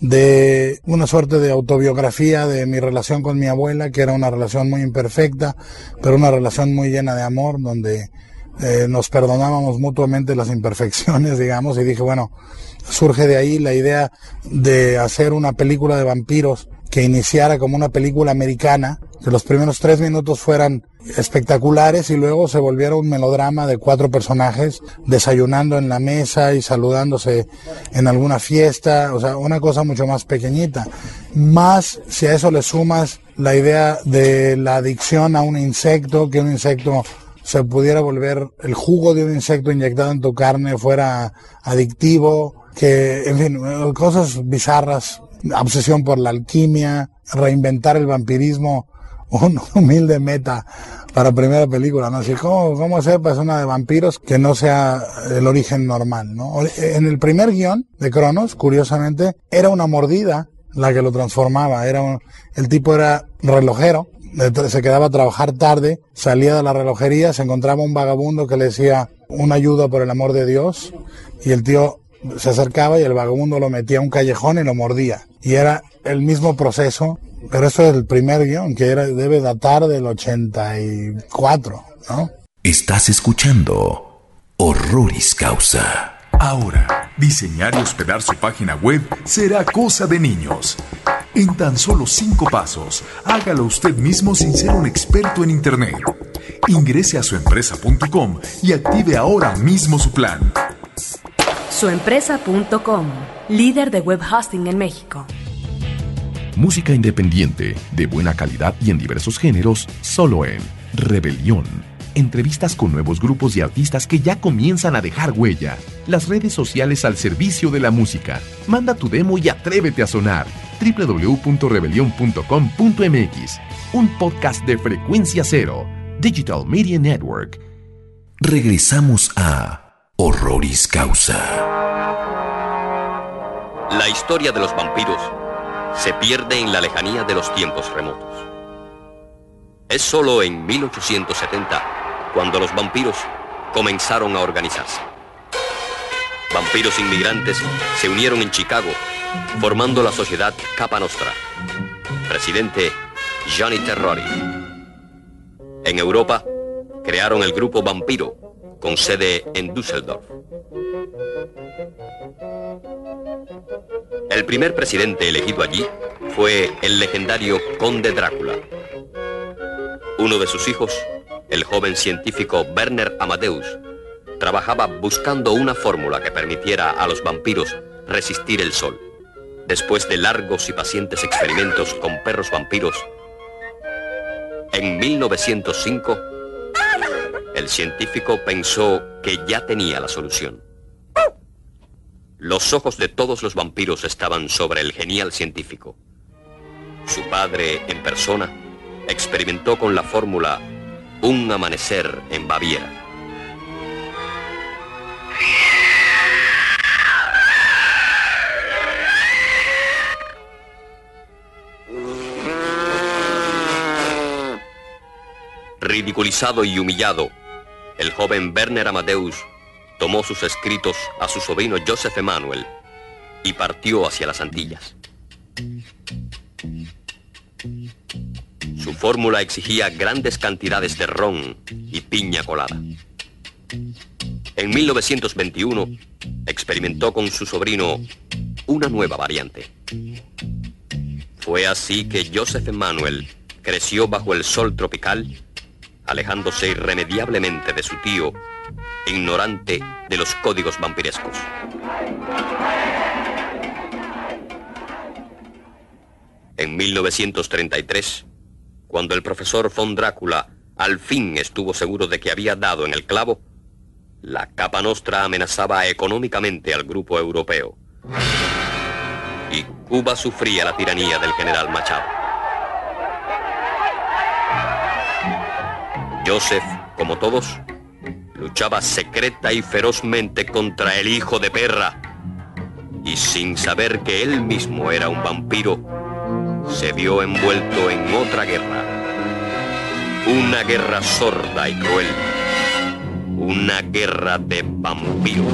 de una suerte de autobiografía de mi relación con mi abuela, que era una relación muy imperfecta, pero una relación muy llena de amor, donde nos perdonábamos mutuamente las imperfecciones, digamos, y dije, bueno, surge de ahí la idea de hacer una película de vampiros que iniciara como una película americana, que los primeros 3 minutos fueran espectaculares y luego se volviera un melodrama de 4 personajes desayunando en la mesa y saludándose en alguna fiesta, o sea, una cosa mucho más pequeñita. Más si a eso le sumas la idea de la adicción a un insecto, que un insecto se pudiera volver, el jugo de un insecto inyectado en tu carne fuera adictivo, que, en fin, cosas bizarras, obsesión por la alquimia, reinventar el vampirismo, un humilde meta para primera película, ¿no? Así, ¿cómo hacer persona de vampiros que no sea el origen normal, ¿no? En el primer guión de Cronos, curiosamente, era una mordida la que lo transformaba. El tipo era relojero, se quedaba a trabajar tarde, salía de la relojería, se encontraba un vagabundo que le decía una ayuda por el amor de Dios, y el tío se acercaba y el vagabundo lo metía a un callejón y lo mordía. Y era el mismo proceso, pero eso es el primer guión, que debe datar del 84, ¿no? Estás escuchando Horroris Causa. Ahora, diseñar y hospedar su página web será cosa de niños. En tan solo 5 pasos, hágalo usted mismo sin ser un experto en Internet. Ingrese a suempresa.com y active ahora mismo su plan. Suempresa.com, líder de web hosting en México. Música independiente, de buena calidad y en diversos géneros, solo en Rebelión. Entrevistas con nuevos grupos y artistas que ya comienzan a dejar huella. Las redes sociales al servicio de la música. Manda tu demo y atrévete a sonar. www.rebelion.com.mx. Un podcast de Frecuencia Cero, Digital Media Network. Regresamos a Horroris Causa. La historia de los vampiros se pierde en la lejanía de los tiempos remotos. Es solo en 1870 cuando los vampiros comenzaron a organizarse. Vampiros inmigrantes se unieron en Chicago, formando la sociedad Kappa Nostra. Presidente Gianni Terrori. En Europa, crearon el grupo Vampiro, con sede en Düsseldorf. El primer presidente elegido allí fue el legendario Conde Drácula. Uno de sus hijos, el joven científico Werner Amadeus, trabajaba buscando una fórmula que permitiera a los vampiros resistir el sol. Después de largos y pacientes experimentos con perros vampiros, en 1905, el científico pensó que ya tenía la solución. Los ojos de todos los vampiros estaban sobre el genial científico. Su padre, en persona, experimentó con la fórmula Un amanecer en Baviera. Ridiculizado y humillado, el joven Werner Amadeus tomó sus escritos a su sobrino Joseph Emanuel y partió hacia las Antillas. Su fórmula exigía grandes cantidades de ron y piña colada. En 1921 experimentó con su sobrino una nueva variante. Fue así que Joseph Emanuel creció bajo el sol tropical, alejándose irremediablemente de su tío, ignorante de los códigos vampirescos. En 1933, cuando el profesor von Drácula al fin estuvo seguro de que había dado en el clavo, la Capa Nostra amenazaba económicamente al grupo europeo. Y Cuba sufría la tiranía del general Machado. Joseph, como todos, luchaba secreta y ferozmente contra el hijo de perra. Y sin saber que él mismo era un vampiro, se vio envuelto en otra guerra. Una guerra sorda y cruel. Una guerra de vampiros.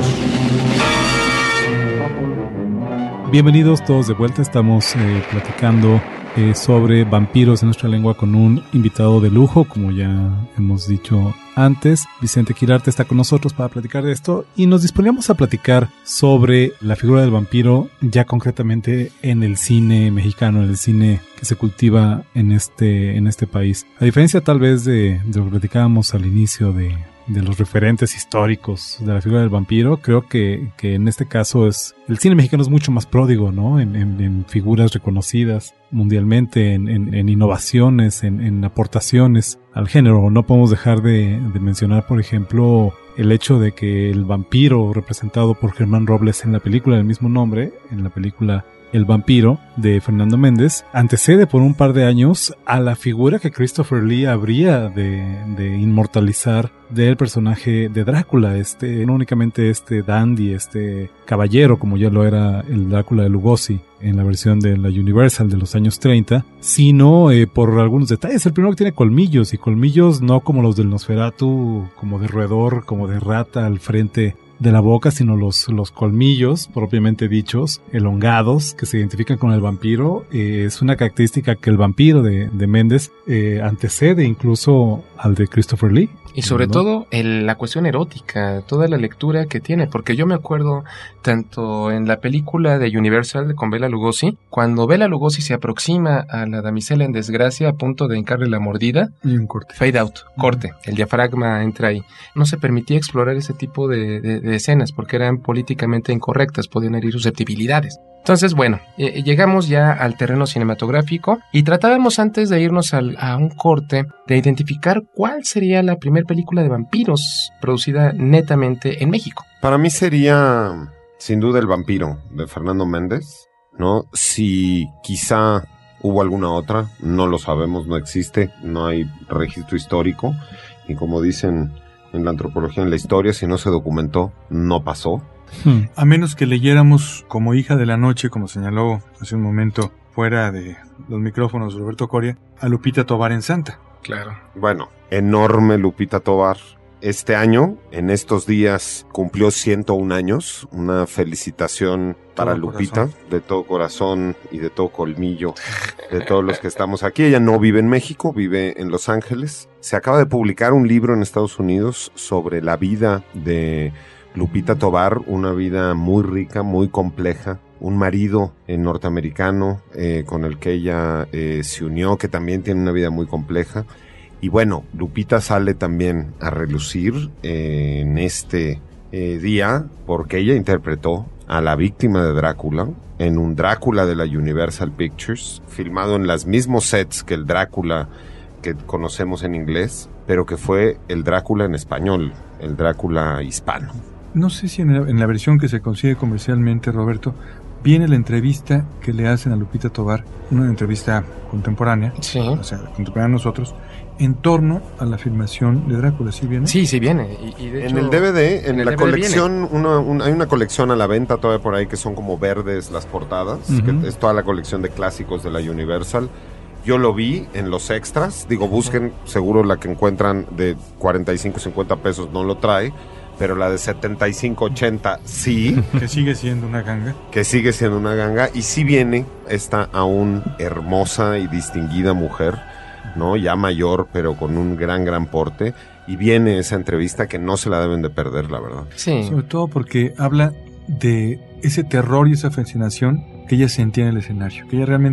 Bienvenidos todos de vuelta, estamos platicando sobre vampiros en nuestra lengua con un invitado de lujo, como ya hemos dicho antes. Vicente Quirarte está con nosotros para platicar de esto y nos disponíamos a platicar sobre la figura del vampiro ya concretamente en el cine mexicano, en el cine que se cultiva en este país. A diferencia tal vez de lo que platicábamos al inicio de los referentes históricos de la figura del vampiro, creo que en este caso el cine mexicano es mucho más pródigo, ¿no? En figuras reconocidas mundialmente, en innovaciones, en aportaciones al género. No podemos dejar de mencionar, por ejemplo, el hecho de que el vampiro representado por Germán Robles en la película del mismo nombre, en la película El vampiro de Fernando Méndez, antecede por un par de años a la figura que Christopher Lee habría de inmortalizar del personaje de Drácula, no únicamente dandy, caballero como ya lo era el Drácula de Lugosi en la versión de la Universal de los años 30, sino por algunos detalles. El primero que tiene colmillos, y colmillos no como los del Nosferatu, como de roedor, como de rata al frente de la boca, sino los colmillos propiamente dichos, elongados, que se identifican con el vampiro. Es una característica que el vampiro de Méndez antecede incluso al de Christopher Lee. Y sobre todo la cuestión erótica, toda la lectura que tiene, porque yo me acuerdo tanto en la película de Universal con Bela Lugosi, cuando Bela Lugosi se aproxima a la damisela en desgracia a punto de hincarle la mordida, y un corte. Fade out, corte, el diafragma entra ahí. No se permitía explorar ese tipo de escenas porque eran políticamente incorrectas, podían herir susceptibilidades. Entonces, bueno, llegamos ya al terreno cinematográfico y tratábamos antes de irnos a un corte de identificar cuál sería la primera película de vampiros producida netamente en México. Para mí sería, sin duda, El vampiro de Fernando Méndez, ¿no? Si quizá hubo alguna otra, no lo sabemos, no existe, no hay registro histórico y como dicen en la antropología, en la historia, si no se documentó, no pasó. A menos que leyéramos como Hija de la Noche, como señaló hace un momento fuera de los micrófonos Roberto Coria, a Lupita Tovar en Santa. Claro. Bueno, enorme Lupita Tovar. Este año, en estos días, cumplió 101 años. Una felicitación para Lupita, de todo corazón y de todo colmillo, de todos los que estamos aquí. Ella no vive en México, vive en Los Ángeles. Se acaba de publicar un libro en Estados Unidos sobre la vida de Lupita Tovar, una vida muy rica, muy compleja, un marido norteamericano con el que ella se unió, que también tiene una vida muy compleja. Y bueno, Lupita sale también a relucir en este día porque ella interpretó a la víctima de Drácula en un Drácula de la Universal Pictures, filmado en los mismos sets que el Drácula que conocemos en inglés, pero que fue el Drácula en español, el Drácula hispano. No sé si en la versión que se consigue comercialmente, Roberto, viene la entrevista que le hacen a Lupita Tovar, una entrevista contemporánea, sí, o sea, contemporánea a nosotros, en torno a la filmación de Drácula. ¿Sí viene? Sí, sí viene. Y de en hecho, el DVD, en la DVD colección, hay una colección a la venta todavía por ahí que son como verdes las portadas, que es toda la colección de clásicos de la Universal. Yo lo vi en los extras, busquen, seguro la que encuentran de 45, 50 pesos no lo trae, pero la de 75, 80 sí. Que sigue siendo una ganga. Que sigue siendo una ganga. Y sí viene esta aún hermosa y distinguida mujer, ¿no? Ya mayor, pero con un gran porte. Y viene esa entrevista que no se la deben de perder, la verdad. Sí. Sobre todo porque habla de ese terror y esa fascinación que ella sentía en el escenario. Que ella realmente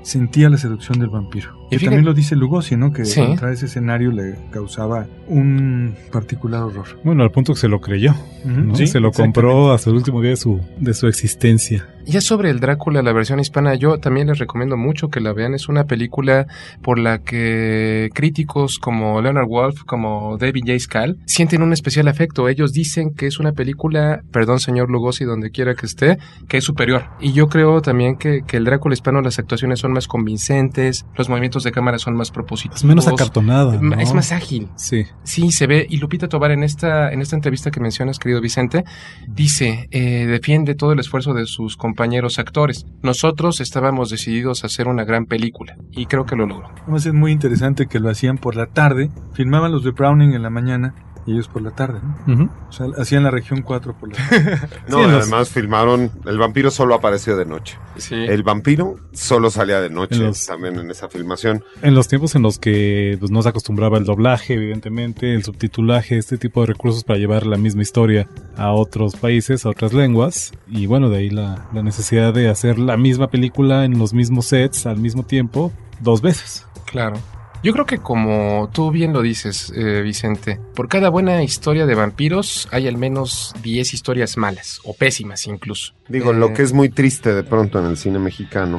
sentía la seducción del vampiro. Y también lo dice Lugosi, ¿no? Que entrar a ese escenario le causaba un particular horror. Bueno, al punto que se lo creyó, ¿no? Sí, se lo compró hasta el último día de su existencia. Ya sobre el Drácula, la versión hispana, yo también les recomiendo mucho que la vean. Es una película por la que críticos como Leonard Wolf, como David J. Skal, sienten un especial afecto. Ellos dicen que es una película, perdón señor Lugosi, donde quiera que esté, que es superior. Y yo creo también que el Drácula hispano, las actuaciones son más convincentes, los movimientos de cámara son más propositivos. Es menos acartonada, ¿no? Es más ágil. Sí. Sí, se ve. Y Lupita Tovar en esta entrevista que mencionas, querido Vicente, dice, defiende todo el esfuerzo de sus compañeros actores. Nosotros estábamos decididos a hacer una gran película y creo que lo logró. Además es muy interesante que lo hacían por la tarde, filmaban los de Browning en la mañana y ellos por la tarde, ¿no? O sea, hacían la región 4 por la tarde. No, sí, además filmaron, el vampiro solo apareció de noche. Sí. El vampiro solo salía de noche también en esa filmación. En los tiempos en los que pues, no se acostumbraba el doblaje, evidentemente, el subtitulaje, este tipo de recursos para llevar la misma historia a otros países, a otras lenguas. Y bueno, de ahí la necesidad de hacer la misma película en los mismos sets al mismo tiempo 2 veces. Claro. Yo creo que como tú bien lo dices, Vicente, por cada buena historia de vampiros hay al menos 10 historias malas, o pésimas incluso. Digo, lo que es muy triste de pronto en el cine mexicano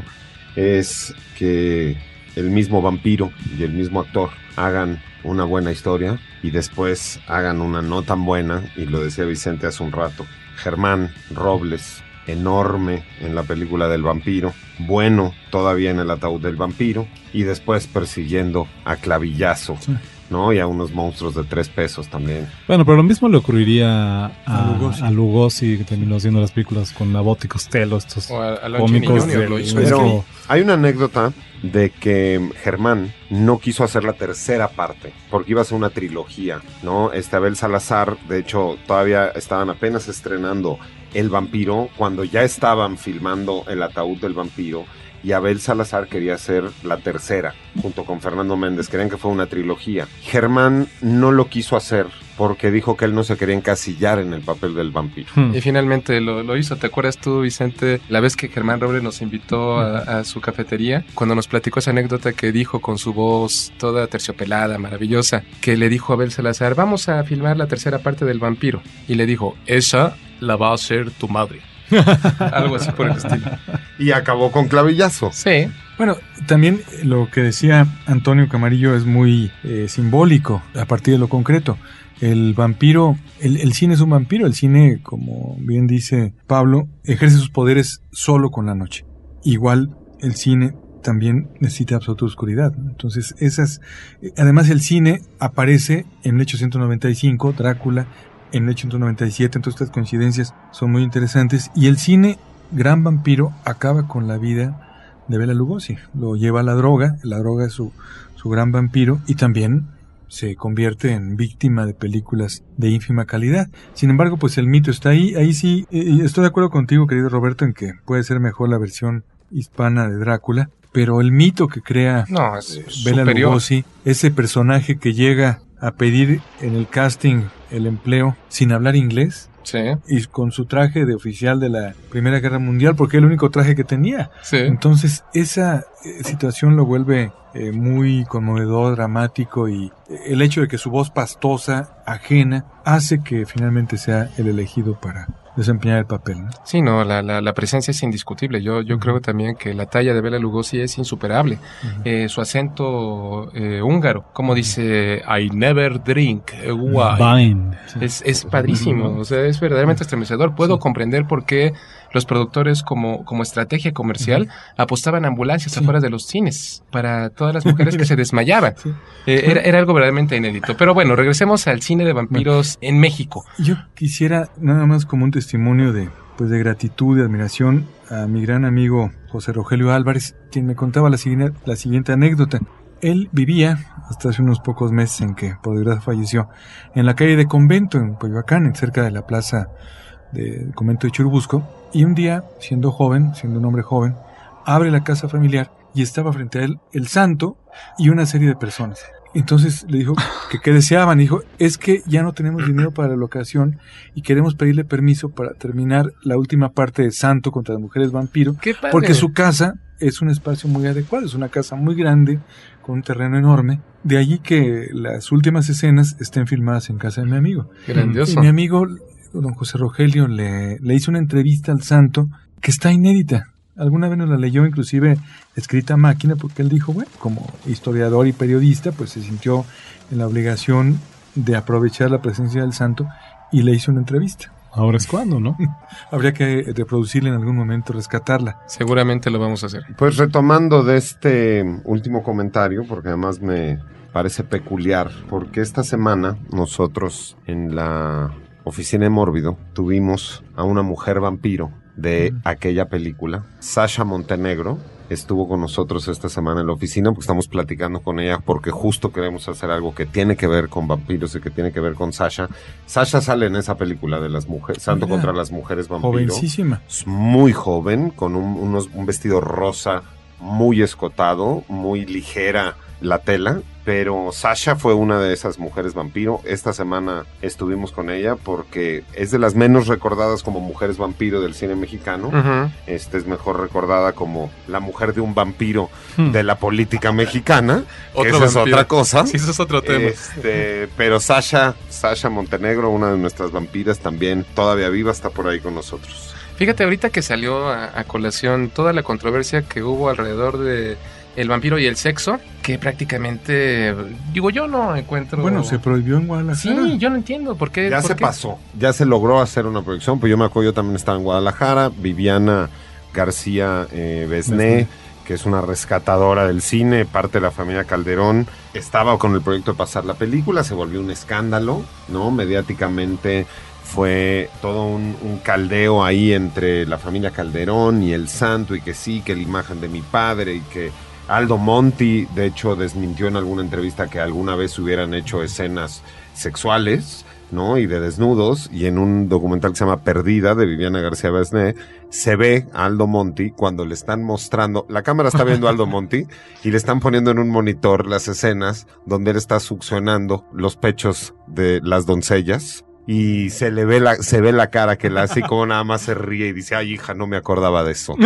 es que el mismo vampiro y el mismo actor hagan una buena historia y después hagan una no tan buena, y lo decía Vicente hace un rato. Germán Robles, enorme en la película del vampiro, bueno todavía en El ataúd del vampiro, y después persiguiendo a Clavillazo, ¿no? Y a unos monstruos de 3 pesos también. Bueno, pero lo mismo le ocurriría a Lugosi, que terminó haciendo las películas con Abbott y Costello, estos cómicos. Pero hay una anécdota de que Germán no quiso hacer la tercera parte, porque iba a ser una trilogía, ¿no? Abel Salazar, de hecho, todavía estaban apenas estrenando El vampiro, cuando ya estaban filmando El ataúd del vampiro, y Abel Salazar quería hacer la tercera, junto con Fernando Méndez, querían que fuera una trilogía. Germán no lo quiso hacer, porque dijo que él no se quería encasillar en el papel del vampiro. Y finalmente lo hizo. ¿Te acuerdas tú, Vicente, la vez que Germán Robles nos invitó a su cafetería? Cuando nos platicó esa anécdota que dijo con su voz toda terciopelada, maravillosa, que le dijo a Abel Salazar, vamos a filmar la tercera parte del vampiro. Y le dijo, esa la va a hacer tu madre. Algo así por el estilo. Y acabó con Clavillazo. Sí. Bueno, también lo que decía Antonio Camarillo es muy simbólico a partir de lo concreto. El vampiro, el cine es un vampiro. El cine, como bien dice Pablo, ejerce sus poderes solo con la noche. Igual el cine también necesita absoluta oscuridad, ¿no? Entonces además el cine aparece en 1895, Drácula en 1897, entonces estas coincidencias son muy interesantes. Y el cine Gran Vampiro acaba con la vida de Bela Lugosi, lo lleva a la droga es su gran vampiro, y también se convierte en víctima de películas de ínfima calidad. Sin embargo, pues el mito está ahí sí, estoy de acuerdo contigo, querido Roberto, en que puede ser mejor la versión hispana de Drácula, pero el mito que crea Bela Lugosi, ese personaje que llega a pedir en el casting el empleo sin hablar inglés, y con su traje de oficial de la Primera Guerra Mundial, porque era el único traje que tenía. Entonces esa situación lo vuelve muy conmovedor, dramático, y el hecho de que su voz pastosa, ajena, hace que finalmente sea el elegido para desempeñar el papel, ¿no? Sí, no, la presencia es indiscutible. Yo creo también que la talla de Bela Lugosi es insuperable. Su acento húngaro, como dice, I never drink wine. Es padrísimo, o sea, es verdaderamente estremecedor. Puedo comprender por qué los productores como estrategia comercial apostaban a ambulancias afuera de los cines para todas las mujeres que se desmayaban. Era algo verdaderamente inédito. Pero bueno, regresemos al cine de vampiros en México. Yo quisiera, nada más como un testimonio de gratitud y admiración, a mi gran amigo José Rogelio Álvarez, quien me contaba la siguiente anécdota. Él vivía, hasta hace unos pocos meses en que por desgracia falleció, en la calle de Convento, en Coyoacán, cerca de la plaza del convento de Churubusco, y un día, siendo un hombre joven, abre la casa familiar y estaba frente a él el santo y una serie de personas. Entonces le dijo que qué deseaban. Dijo, es que ya no tenemos dinero para la locación y queremos pedirle permiso para terminar la última parte de Santo contra las mujeres vampiro, porque su casa es un espacio muy adecuado, es una casa muy grande, con un terreno enorme. De allí que las últimas escenas estén filmadas en casa de mi amigo. Grandioso. Y mi amigo, don José Rogelio, le hizo una entrevista al santo que está inédita. Alguna vez nos la leyó, inclusive escrita a máquina, porque él dijo, bueno, como historiador y periodista, pues se sintió en la obligación de aprovechar la presencia del santo y le hizo una entrevista. Ahora es cuando, ¿no? Habría que reproducirla en algún momento, rescatarla. Seguramente lo vamos a hacer. Pues retomando de este último comentario, porque además me parece peculiar, porque esta semana nosotros en la oficina de Mórbido tuvimos a una mujer vampiro de aquella película, Sasha Montenegro. Estuvo con nosotros esta semana en la oficina porque estamos platicando con ella porque justo queremos hacer algo que tiene que ver con vampiros y que tiene que ver con Sasha. Sasha sale en esa película de las mujeres, Santo contra las mujeres vampiro. Jovencísima. Es muy joven, con un vestido rosa muy escotado, muy ligera la tela, pero Sasha fue una de esas mujeres vampiro. Esta semana estuvimos con ella porque es de las menos recordadas como mujeres vampiro del cine mexicano. Es mejor recordada como la mujer de un vampiro de la política mexicana, que esa es otra cosa. Sí, eso es otro tema. Pero Sasha Montenegro, una de nuestras vampiras también, todavía viva, está por ahí con nosotros. Fíjate, ahorita que salió a colación toda la controversia que hubo alrededor de el vampiro y el sexo, que prácticamente, digo, yo no encuentro... Bueno, se prohibió en Guadalajara. Sí, yo no entiendo por qué. Ya se pasó, ya se logró hacer una proyección, pues yo me acuerdo, yo también estaba en Guadalajara, Viviana García Besné, que es una rescatadora del cine, parte de la familia Calderón, estaba con el proyecto de pasar la película, se volvió un escándalo, ¿no? Mediáticamente fue todo un caldeo ahí entre la familia Calderón y el santo, y que sí, que la imagen de mi padre, y que Aldo Monti, de hecho, desmintió en alguna entrevista que alguna vez hubieran hecho escenas sexuales, ¿no? Y de desnudos, y en un documental que se llama Perdida, de Viviana García Besné, se ve a Aldo Monti cuando le están mostrando, la cámara está viendo a Aldo Monti, y le están poniendo en un monitor las escenas donde él está succionando los pechos de las doncellas, y se ve la cara que la hace, y como nada más se ríe y dice, ay, hija, no me acordaba de eso.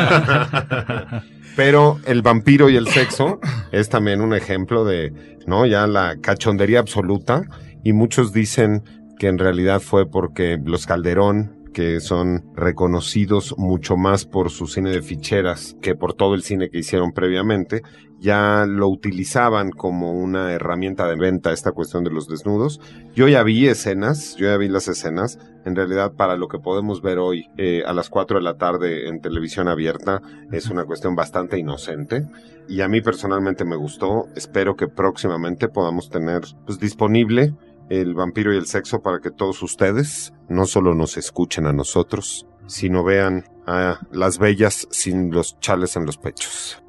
Pero el vampiro y el sexo es también un ejemplo de, ¿no? Ya la cachondería absoluta, y muchos dicen que en realidad fue porque los Calderón, que son reconocidos mucho más por su cine de ficheras que por todo el cine que hicieron previamente, ya lo utilizaban como una herramienta de venta, esta cuestión de los desnudos. Yo ya vi las escenas, en realidad para lo que podemos ver hoy a las 4 de la tarde en televisión abierta, es una cuestión bastante inocente, y a mí personalmente me gustó. Espero que próximamente podamos tener disponible el vampiro y el sexo para que todos ustedes no solo nos escuchen a nosotros, sino vean a las bellas sin los chales en los pechos.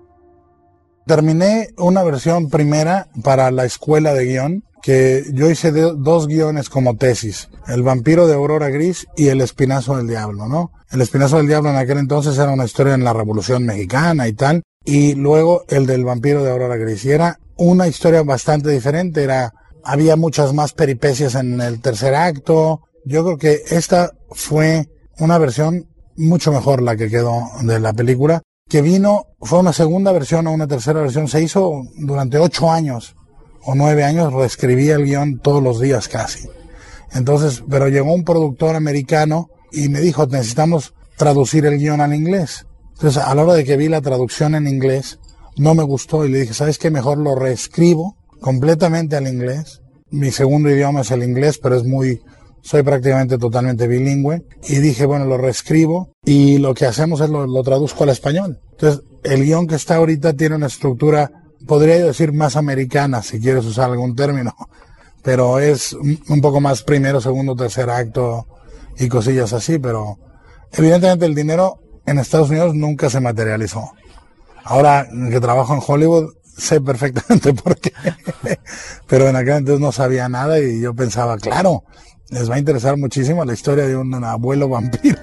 Terminé una versión primera para la escuela de guión, que yo hice 2 guiones como tesis, El vampiro de Aurora Gris y El espinazo del diablo, ¿no? El espinazo del diablo en aquel entonces era una historia en la Revolución Mexicana y tal, y luego el del vampiro de Aurora Gris, y era una historia bastante diferente, había muchas más peripecias en el tercer acto. Yo creo que esta fue una versión mucho mejor, la que quedó de la película, que fue una segunda versión o una tercera versión, se hizo durante 8 años o 9 años, reescribía el guión todos los días casi. Entonces, pero llegó un productor americano y me dijo, necesitamos traducir el guión al inglés. Entonces, a la hora de que vi la traducción en inglés, no me gustó, y le dije, ¿sabes qué? Mejor lo reescribo completamente al inglés. Mi segundo idioma es el inglés, pero soy prácticamente totalmente bilingüe, y dije, bueno, lo reescribo y lo que hacemos es lo traduzco al español. Entonces, el guión que está ahorita tiene una estructura, podría yo decir, más americana, si quieres usar algún término, pero es un poco más primero, segundo, tercer acto y cosillas así, pero evidentemente el dinero en Estados Unidos nunca se materializó. Ahora que trabajo en Hollywood, sé perfectamente por qué, pero en aquel entonces no sabía nada, y yo pensaba, claro, les va a interesar muchísimo la historia de un abuelo vampiro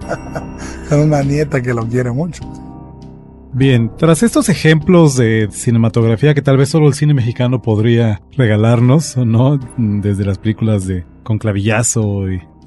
con una nieta que lo quiere mucho. Bien, tras estos ejemplos de cinematografía que tal vez solo el cine mexicano podría regalarnos, ¿no? Desde las películas con clavillazo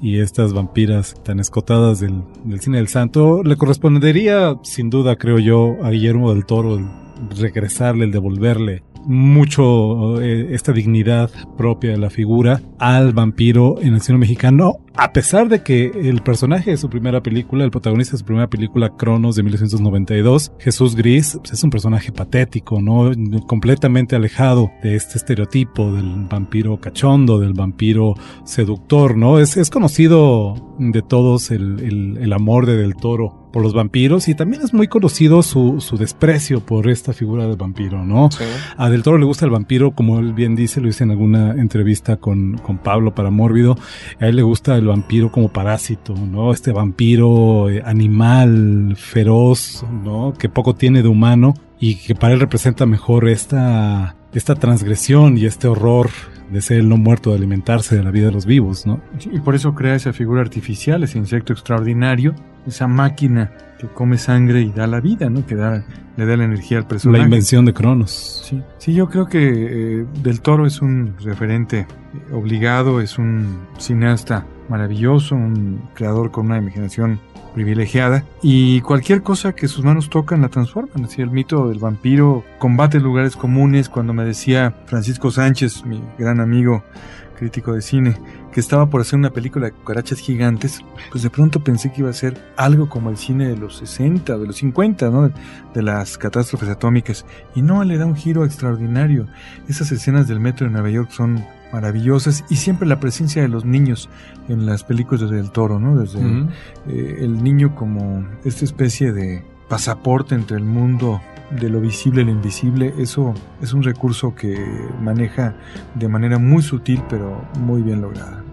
y estas vampiras tan escotadas del cine del santo, le correspondería, sin duda, creo yo, a Guillermo del Toro el regresarle, el devolverle mucho esta dignidad propia de la figura al vampiro en el cine mexicano, a pesar de que el personaje de su primera película, el protagonista de su primera película, Cronos, de 1992, Jesús Gris, pues es un personaje patético, ¿no? Completamente alejado de este estereotipo del vampiro cachondo, del vampiro seductor, ¿no? Es conocido de todos el amor de Del Toro por los vampiros, y también es muy conocido su desprecio por esta figura del vampiro, ¿no? Sí. A Del Toro le gusta el vampiro, como él bien dice, lo dice en alguna entrevista con Pablo para Mórbido, a él le gusta el vampiro como parásito, ¿no? Este vampiro animal, feroz, ¿no? Que poco tiene de humano y que para él representa mejor esta transgresión y este horror de ser el no muerto, de alimentarse de la vida de los vivos, ¿no? Y por eso crea esa figura artificial, ese insecto extraordinario, esa máquina que come sangre y da la vida, ¿no? Que le da la energía al personaje. La invención de Cronos. Sí, yo creo que Del Toro es un referente obligado, es un cineasta maravilloso, un creador con una imaginación privilegiada, y cualquier cosa que sus manos tocan la transforman. Así el mito del vampiro combate lugares comunes. Cuando me decía Francisco Sánchez, mi gran amigo crítico de cine, que estaba por hacer una película de cucarachas gigantes, pues de pronto pensé que iba a ser algo como el cine de los 60, de los 50, ¿no? De las catástrofes atómicas, y no, le da un giro extraordinario. Esas escenas del metro de Nueva York son maravillosas, y siempre la presencia de los niños en las películas de Del Toro, ¿no? Desde el niño como esta especie de pasaporte entre el mundo de lo visible y lo invisible. Eso es un recurso que maneja de manera muy sutil, pero muy bien lograda.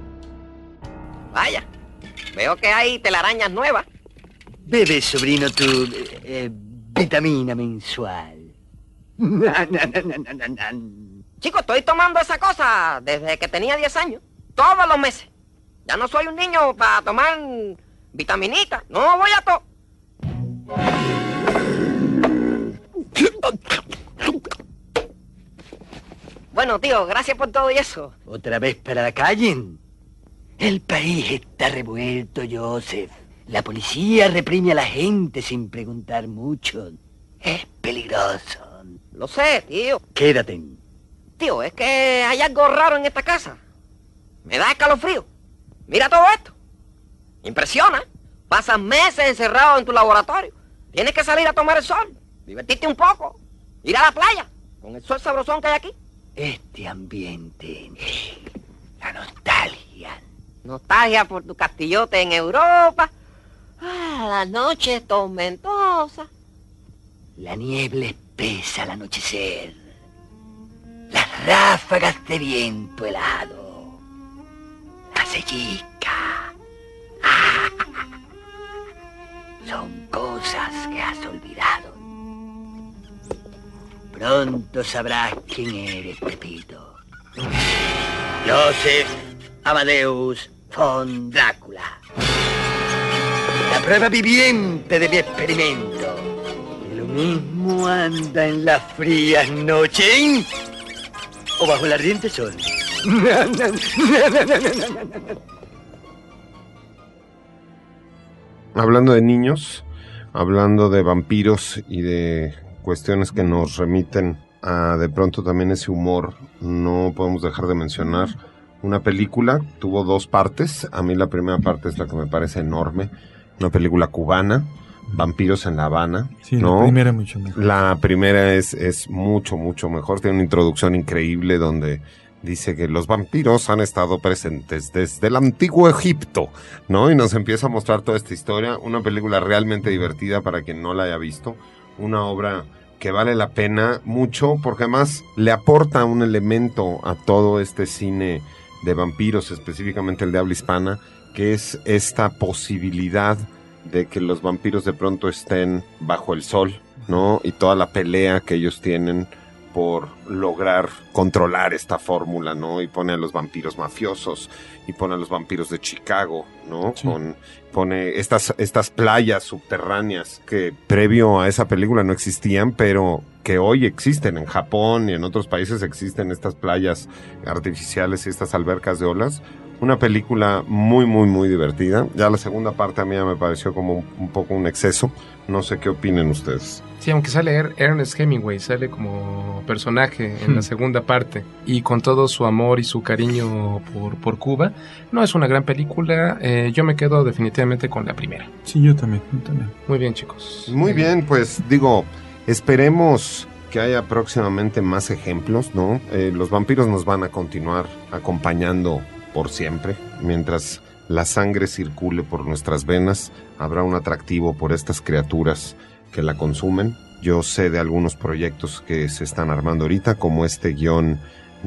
Vaya, veo que hay telarañas nuevas. Bebe, sobrino, tu vitamina mensual. Chico, estoy tomando esa cosa desde que tenía 10 años, todos los meses. Ya no soy un niño para tomar vitaminita, no voy a Bueno, tío, gracias por todo y eso. ¿Otra vez para la calle? El país está revuelto, Joseph. La policía reprime a la gente sin preguntar mucho. Es peligroso. Lo sé, tío. Quédate. Tío, es que hay algo raro en esta casa. Me da escalofrío. Mira todo esto. Impresiona. Pasas meses encerrado en tu laboratorio. Tienes que salir a tomar el sol, divertirte un poco, ir a la playa, con el sol sabrosón que hay aquí. Este ambiente, la nostalgia. Nostalgia por tu castillote en Europa. La noche tormentosa. La niebla espesa al anochecer. Las ráfagas de viento helado. La sellica. Son cosas que has olvidado. Pronto sabrás quién eres, Pepito. Joseph Amadeus von Drácula. La prueba viviente de mi experimento. Lo mismo anda en las frías noches o bajo el ardiente sol. Hablando de niños, hablando de vampiros y de cuestiones que nos remiten a de pronto también ese humor, no podemos dejar de mencionar una película. Tuvo dos partes. A mí la primera parte es la que me parece enorme. Una película cubana, Vampiros en La Habana. Sí, ¿no? La primera mucho mejor. La primera es mucho, mucho mejor. Tiene una introducción increíble donde dice que los vampiros han estado presentes desde el antiguo Egipto, ¿no? Y nos empieza a mostrar toda esta historia. Una película realmente divertida para quien no la haya visto. Una obra que vale la pena mucho porque además le aporta un elemento a todo este cine de vampiros, específicamente el de habla hispana, que es esta posibilidad de que los vampiros de pronto estén bajo el sol, ¿no? Y toda la pelea que ellos tienen por lograr controlar esta fórmula, ¿no? Y pone a los vampiros mafiosos y pone a los vampiros de Chicago, ¿no? Sí. Pone estas playas subterráneas que previo a esa película no existían, pero que hoy existen en Japón y en otros países existen estas playas artificiales y estas albercas de olas. Una película muy, muy, muy divertida. Ya la segunda parte a mí ya me pareció como un poco un exceso. No sé qué opinen ustedes. Sí, aunque sale Ernest Hemingway, sale como personaje en la segunda parte y con todo su amor y su cariño por Cuba, no es una gran película. Yo me quedo definitivamente con la primera. Sí, yo también. Muy bien, chicos. Muy bien, pues digo, esperemos que haya próximamente más ejemplos, ¿no? Los vampiros nos van a continuar acompañando por siempre. Mientras la sangre circule por nuestras venas, habrá un atractivo por estas criaturas que la consumen. Yo sé de algunos proyectos que se están armando ahorita, como este guión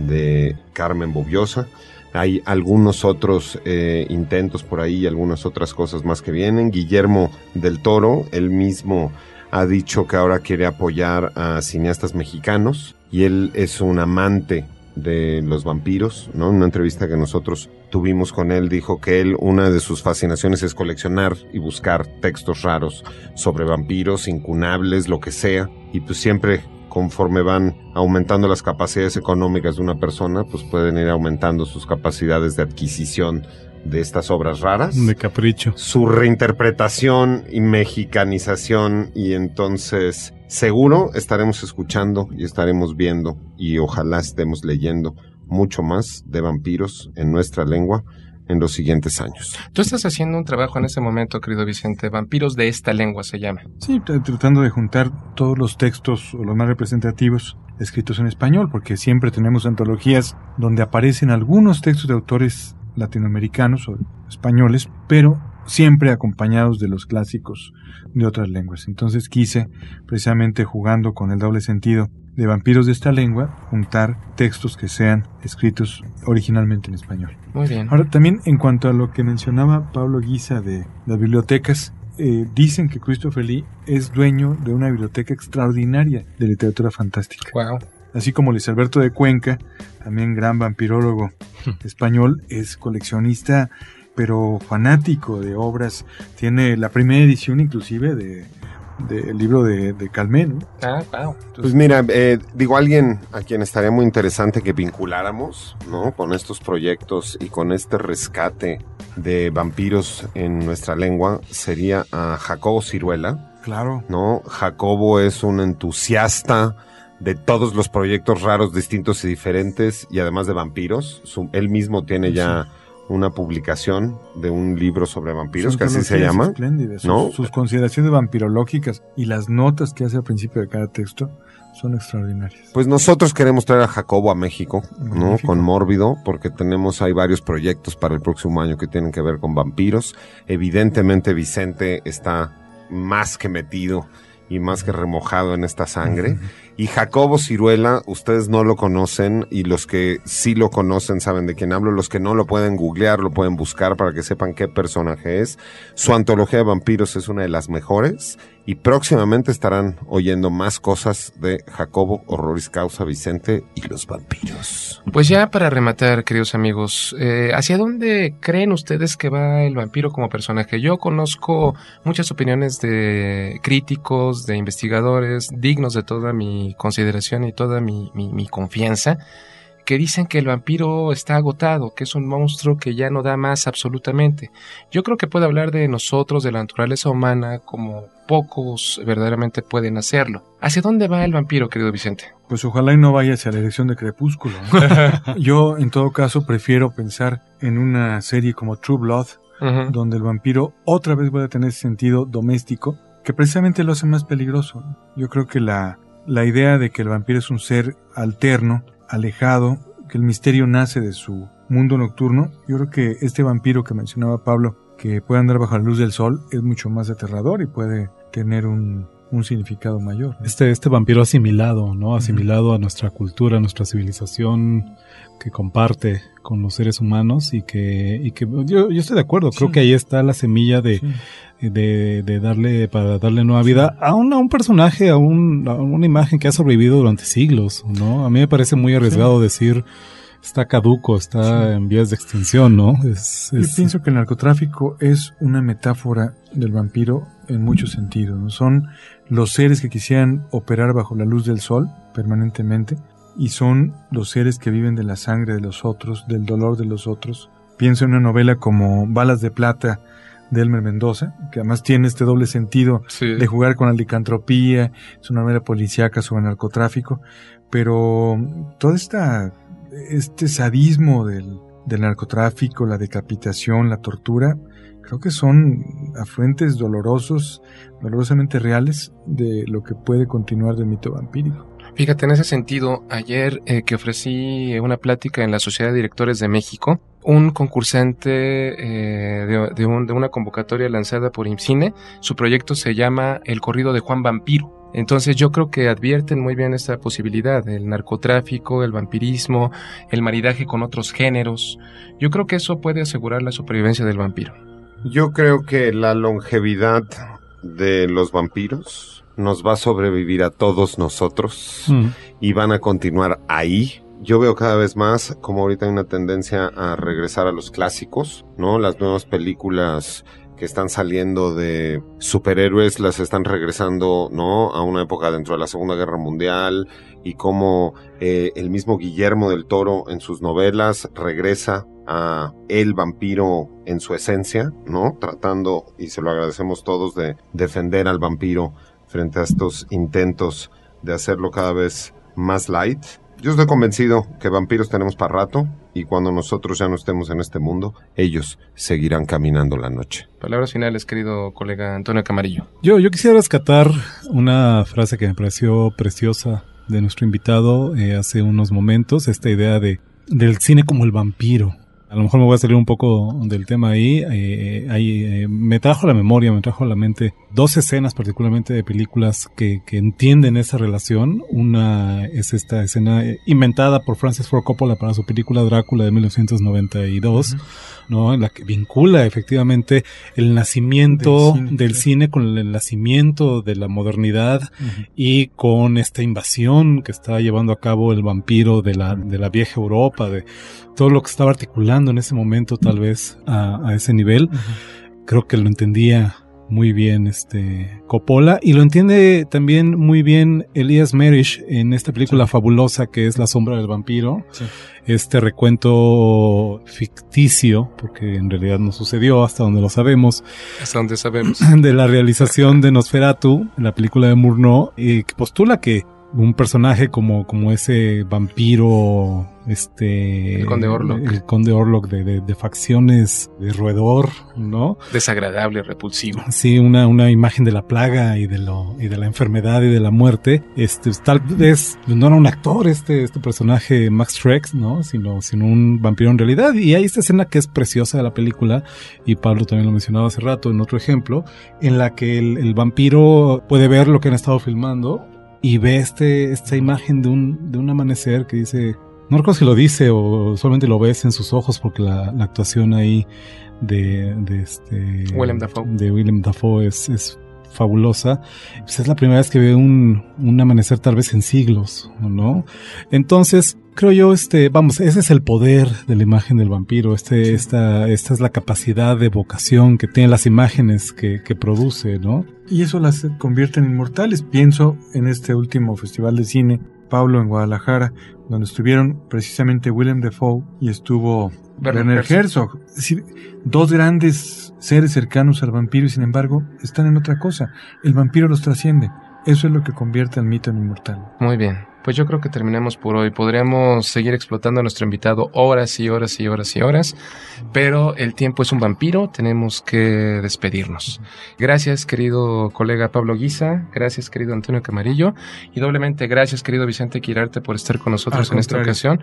de Carmen Bobiosa. Hay algunos otros intentos por ahí, algunas otras cosas más que vienen. Guillermo del Toro, él mismo ha dicho que ahora quiere apoyar a cineastas mexicanos y él es un amante de los vampiros, ¿no? En una entrevista que nosotros tuvimos con él, dijo que él, una de sus fascinaciones es coleccionar y buscar textos raros sobre vampiros, incunables, lo que sea, y pues siempre conforme van aumentando las capacidades económicas de una persona, pues pueden ir aumentando sus capacidades de adquisición de estas obras raras. De capricho. Su reinterpretación y mexicanización, y entonces seguro estaremos escuchando y estaremos viendo y ojalá estemos leyendo mucho más de vampiros en nuestra lengua en los siguientes años. Tú estás haciendo un trabajo en ese momento, querido Vicente, Vampiros de esta lengua se llama. Sí, tratando de juntar todos los textos o los más representativos escritos en español, porque siempre tenemos antologías donde aparecen algunos textos de autores latinoamericanos o españoles, pero siempre acompañados de los clásicos de otras lenguas. Entonces quise, precisamente jugando con el doble sentido de Vampiros de esta lengua, juntar textos que sean escritos originalmente en español. Muy bien. Ahora, también en cuanto a lo que mencionaba Pablo Guisa de las bibliotecas, dicen que Christopher Lee es dueño de una biblioteca extraordinaria de literatura fantástica. Wow. Así como Luis Alberto de Cuenca, también gran vampirólogo español, es coleccionista pero fanático de obras. Tiene la primera edición inclusive del libro de Calmé, ¿no? Ah, wow. Pues mira, digo, alguien a quien estaría muy interesante que vinculáramos, ¿no? Con estos proyectos y con este rescate de vampiros en nuestra lengua sería a Jacobo Ciruela. Claro. ¿No? Jacobo es un entusiasta de todos los proyectos raros, distintos y diferentes, y además de vampiros. Él mismo tiene ya una publicación de un libro sobre vampiros, que así se llama, espléndidas. ¿no? Sus consideraciones vampirológicas y las notas que hace al principio de cada texto son extraordinarias. Pues nosotros queremos traer a Jacobo a México, ¿no? Con Mórbido, porque hay varios proyectos para el próximo año que tienen que ver con vampiros. Evidentemente Vicente está más que metido y más que remojado en esta sangre. Y Jacobo Ciruela, ustedes no lo conocen, y los que sí lo conocen saben de quién hablo. Los que no lo pueden googlear, lo pueden buscar para que sepan qué personaje es. Su antología de vampiros es una de las mejores, y próximamente estarán oyendo más cosas de Jacobo, Horroris Causa, Vicente y los vampiros. Pues ya para rematar, queridos amigos, ¿hacia dónde creen ustedes que va el vampiro como personaje? Yo conozco muchas opiniones de críticos, de investigadores, dignos de toda mi consideración y toda mi confianza, que dicen que el vampiro está agotado, que es un monstruo que ya no da más absolutamente. Yo creo que puede hablar de nosotros, de la naturaleza humana, como pocos verdaderamente pueden hacerlo. ¿Hacia dónde va el vampiro, querido Vicente? Pues ojalá y no vaya hacia la dirección de Crepúsculo, ¿no? Yo, en todo caso, prefiero pensar en una serie como True Blood, donde el vampiro otra vez va a tener ese sentido doméstico, que precisamente lo hace más peligroso. Yo creo que la idea de que el vampiro es un ser alterno, alejado, que el misterio nace de su mundo nocturno, yo creo que este vampiro que mencionaba Pablo, que puede andar bajo la luz del sol, es mucho más aterrador y puede tener un significado mayor, ¿no? Este vampiro asimilado, ¿no? Asimilado a nuestra cultura, a nuestra civilización, que comparte con los seres humanos y que yo estoy de acuerdo. Creo que ahí está la semilla de darle nueva vida a un personaje, a una imagen que ha sobrevivido durante siglos, ¿no? A mí me parece muy arriesgado decir está caduco, está en vías de extinción, ¿no? Yo pienso que el narcotráfico es una metáfora del vampiro en muchos sentidos, ¿no? Son los seres que quisieran operar bajo la luz del sol permanentemente, y son los seres que viven de la sangre de los otros, del dolor de los otros, Pienso en una novela como Balas de Plata de Elmer Mendoza, que además tiene este doble sentido de jugar con la licantropía. Es una novela policíaca sobre narcotráfico, pero todo este sadismo del narcotráfico, la decapitación, la tortura, creo que son afluentes dolorosamente reales de lo que puede continuar del mito vampírico. Fíjate, en ese sentido, ayer que ofrecí una plática en la Sociedad de Directores de México, un concursante de una convocatoria lanzada por IMCINE, su proyecto se llama El corrido de Juan Vampiro. Entonces yo creo que advierten muy bien esta posibilidad, el narcotráfico, el vampirismo, el maridaje con otros géneros. Yo creo que eso puede asegurar la supervivencia del vampiro. Yo creo que la longevidad de los vampiros nos va a sobrevivir a todos nosotros y van a continuar ahí. Yo veo cada vez más como ahorita hay una tendencia a regresar a los clásicos, ¿no? Las nuevas películas que están saliendo de superhéroes las están regresando, ¿no? A una época dentro de la Segunda Guerra Mundial, y como el mismo Guillermo del Toro en sus novelas regresa a el vampiro en su esencia, ¿no? Tratando, y se lo agradecemos todos, de defender al vampiro frente a estos intentos de hacerlo cada vez más light. Yo estoy convencido que vampiros tenemos para rato, y cuando nosotros ya no estemos en este mundo, ellos seguirán caminando la noche. Palabras finales, querido colega Antonio Camarillo. Yo quisiera rescatar una frase que me pareció preciosa de nuestro invitado hace unos momentos, esta idea del cine como el vampiro. A lo mejor me voy a salir un poco del tema ahí. Me trajo a la mente dos escenas particularmente de películas que entienden esa relación. Una es esta escena inventada por Francis Ford Coppola para su película Drácula de 1992, ¿no? En la que vincula efectivamente el nacimiento del cine con el nacimiento de la modernidad y con esta invasión que estaba llevando a cabo el vampiro de la vieja Europa, de todo lo que estaba articulando en ese momento tal vez a ese nivel. Creo que lo entendía muy bien Coppola, y lo entiende también muy bien Elias Merish en esta película fabulosa que es La sombra del vampiro. Este recuento ficticio, porque en realidad no sucedió hasta donde lo sabemos. Hasta donde sabemos. De la realización de Nosferatu, la película de Murnau, que postula que un personaje como ese vampiro, el Conde Orlok de facciones de roedor, ¿no? Desagradable, repulsivo. Sí, una imagen de la plaga y de la enfermedad y de la muerte. Tal vez no era un actor este personaje Max Schreck, ¿no? Sino un vampiro en realidad. Y hay esta escena que es preciosa de la película, y Pablo también lo mencionaba hace rato en otro ejemplo, en la que el vampiro puede ver lo que han estado filmando y ve esta imagen de un amanecer que dice, no recuerdo si lo dice o solamente lo ves en sus ojos, porque la actuación ahí de Willem Dafoe es fabulosa. Pues es la primera vez que ve un amanecer tal vez en siglos, ¿no? Entonces, creo yo, ese es el poder de la imagen del vampiro. Esta es la capacidad de evocación que tienen las imágenes que produce, ¿no? Y eso las convierte en inmortales. Pienso en este último festival de cine, Pablo, en Guadalajara, donde estuvieron precisamente Willem Dafoe y estuvo Werner Herzog. Es decir, dos grandes seres cercanos al vampiro, y sin embargo están en otra cosa. El vampiro los trasciende. Eso es lo que convierte al mito en inmortal. Muy bien. Pues yo creo que terminamos por hoy. Podríamos seguir explotando a nuestro invitado horas y horas y horas y horas, pero el tiempo es un vampiro, tenemos que despedirnos. Gracias, querido colega Pablo Guisa, gracias, querido Antonio Camarillo, y doblemente gracias, querido Vicente Quirarte, por estar con nosotros en esta ocasión.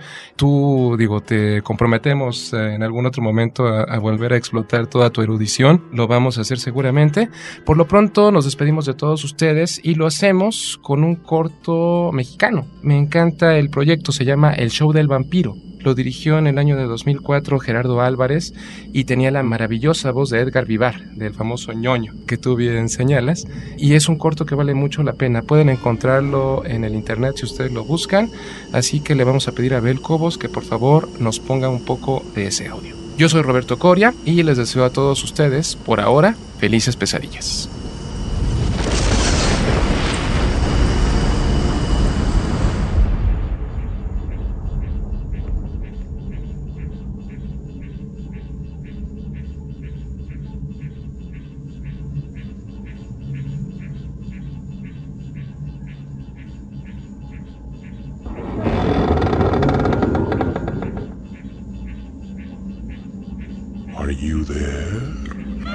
Te comprometemos en algún otro momento a volver a explotar toda tu erudición, lo vamos a hacer seguramente. Por lo pronto nos despedimos de todos ustedes y lo hacemos con un corto mexicano. Me encanta el proyecto, se llama El Show del Vampiro. Lo dirigió en el año de 2004 Gerardo Álvarez y tenía la maravillosa voz de Edgar Vivar, del famoso ñoño que tú bien señalas, y es un corto que vale mucho la pena. Pueden encontrarlo en el internet si ustedes lo buscan, así que le vamos a pedir a Abel Cobos que por favor nos ponga un poco de ese audio. Yo soy Roberto Coria y les deseo a todos ustedes, por ahora, felices pesadillas.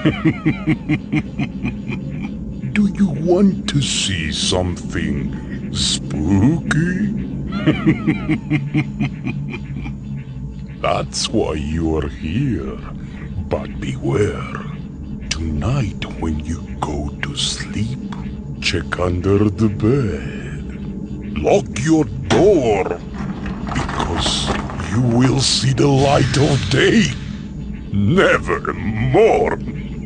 Do you want to see something spooky? That's why you are here. But beware. Tonight when you go to sleep, check under the bed. Lock your door, because you will see the light of day. Never more.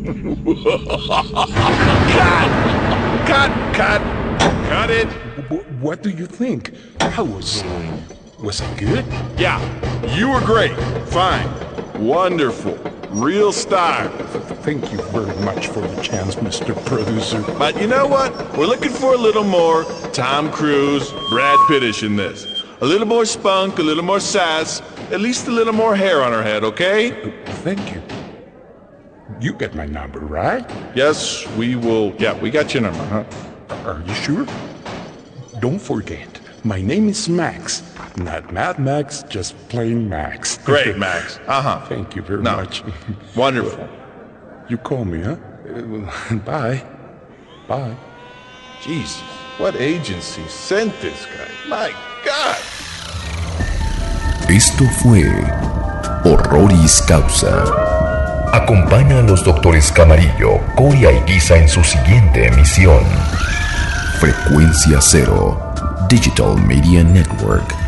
Cut it. What do you think? Was it good? Yeah, you were great. Fine. Wonderful. Real style. Thank you very much for the chance, Mr. Producer. But you know what? We're looking for a little more Tom Cruise, Brad Pittish in this. A little more spunk, a little more sass, at least a little more hair on her head, okay? Thank you. You get my number, right? Yes, we will. Yeah, we got your number, huh? Are you sure? Don't forget, my name is Max. Not Mad Max, just plain Max. Great, Max. Uh-huh. Thank you very much. Wonderful. You call me, huh? Bye. Bye. Jesus, what agency sent this guy? My God. Esto fue Horroris Causa. Acompaña a los doctores Camarillo, Coria y Guisa en su siguiente emisión. Frecuencia Cero, Digital Media Network.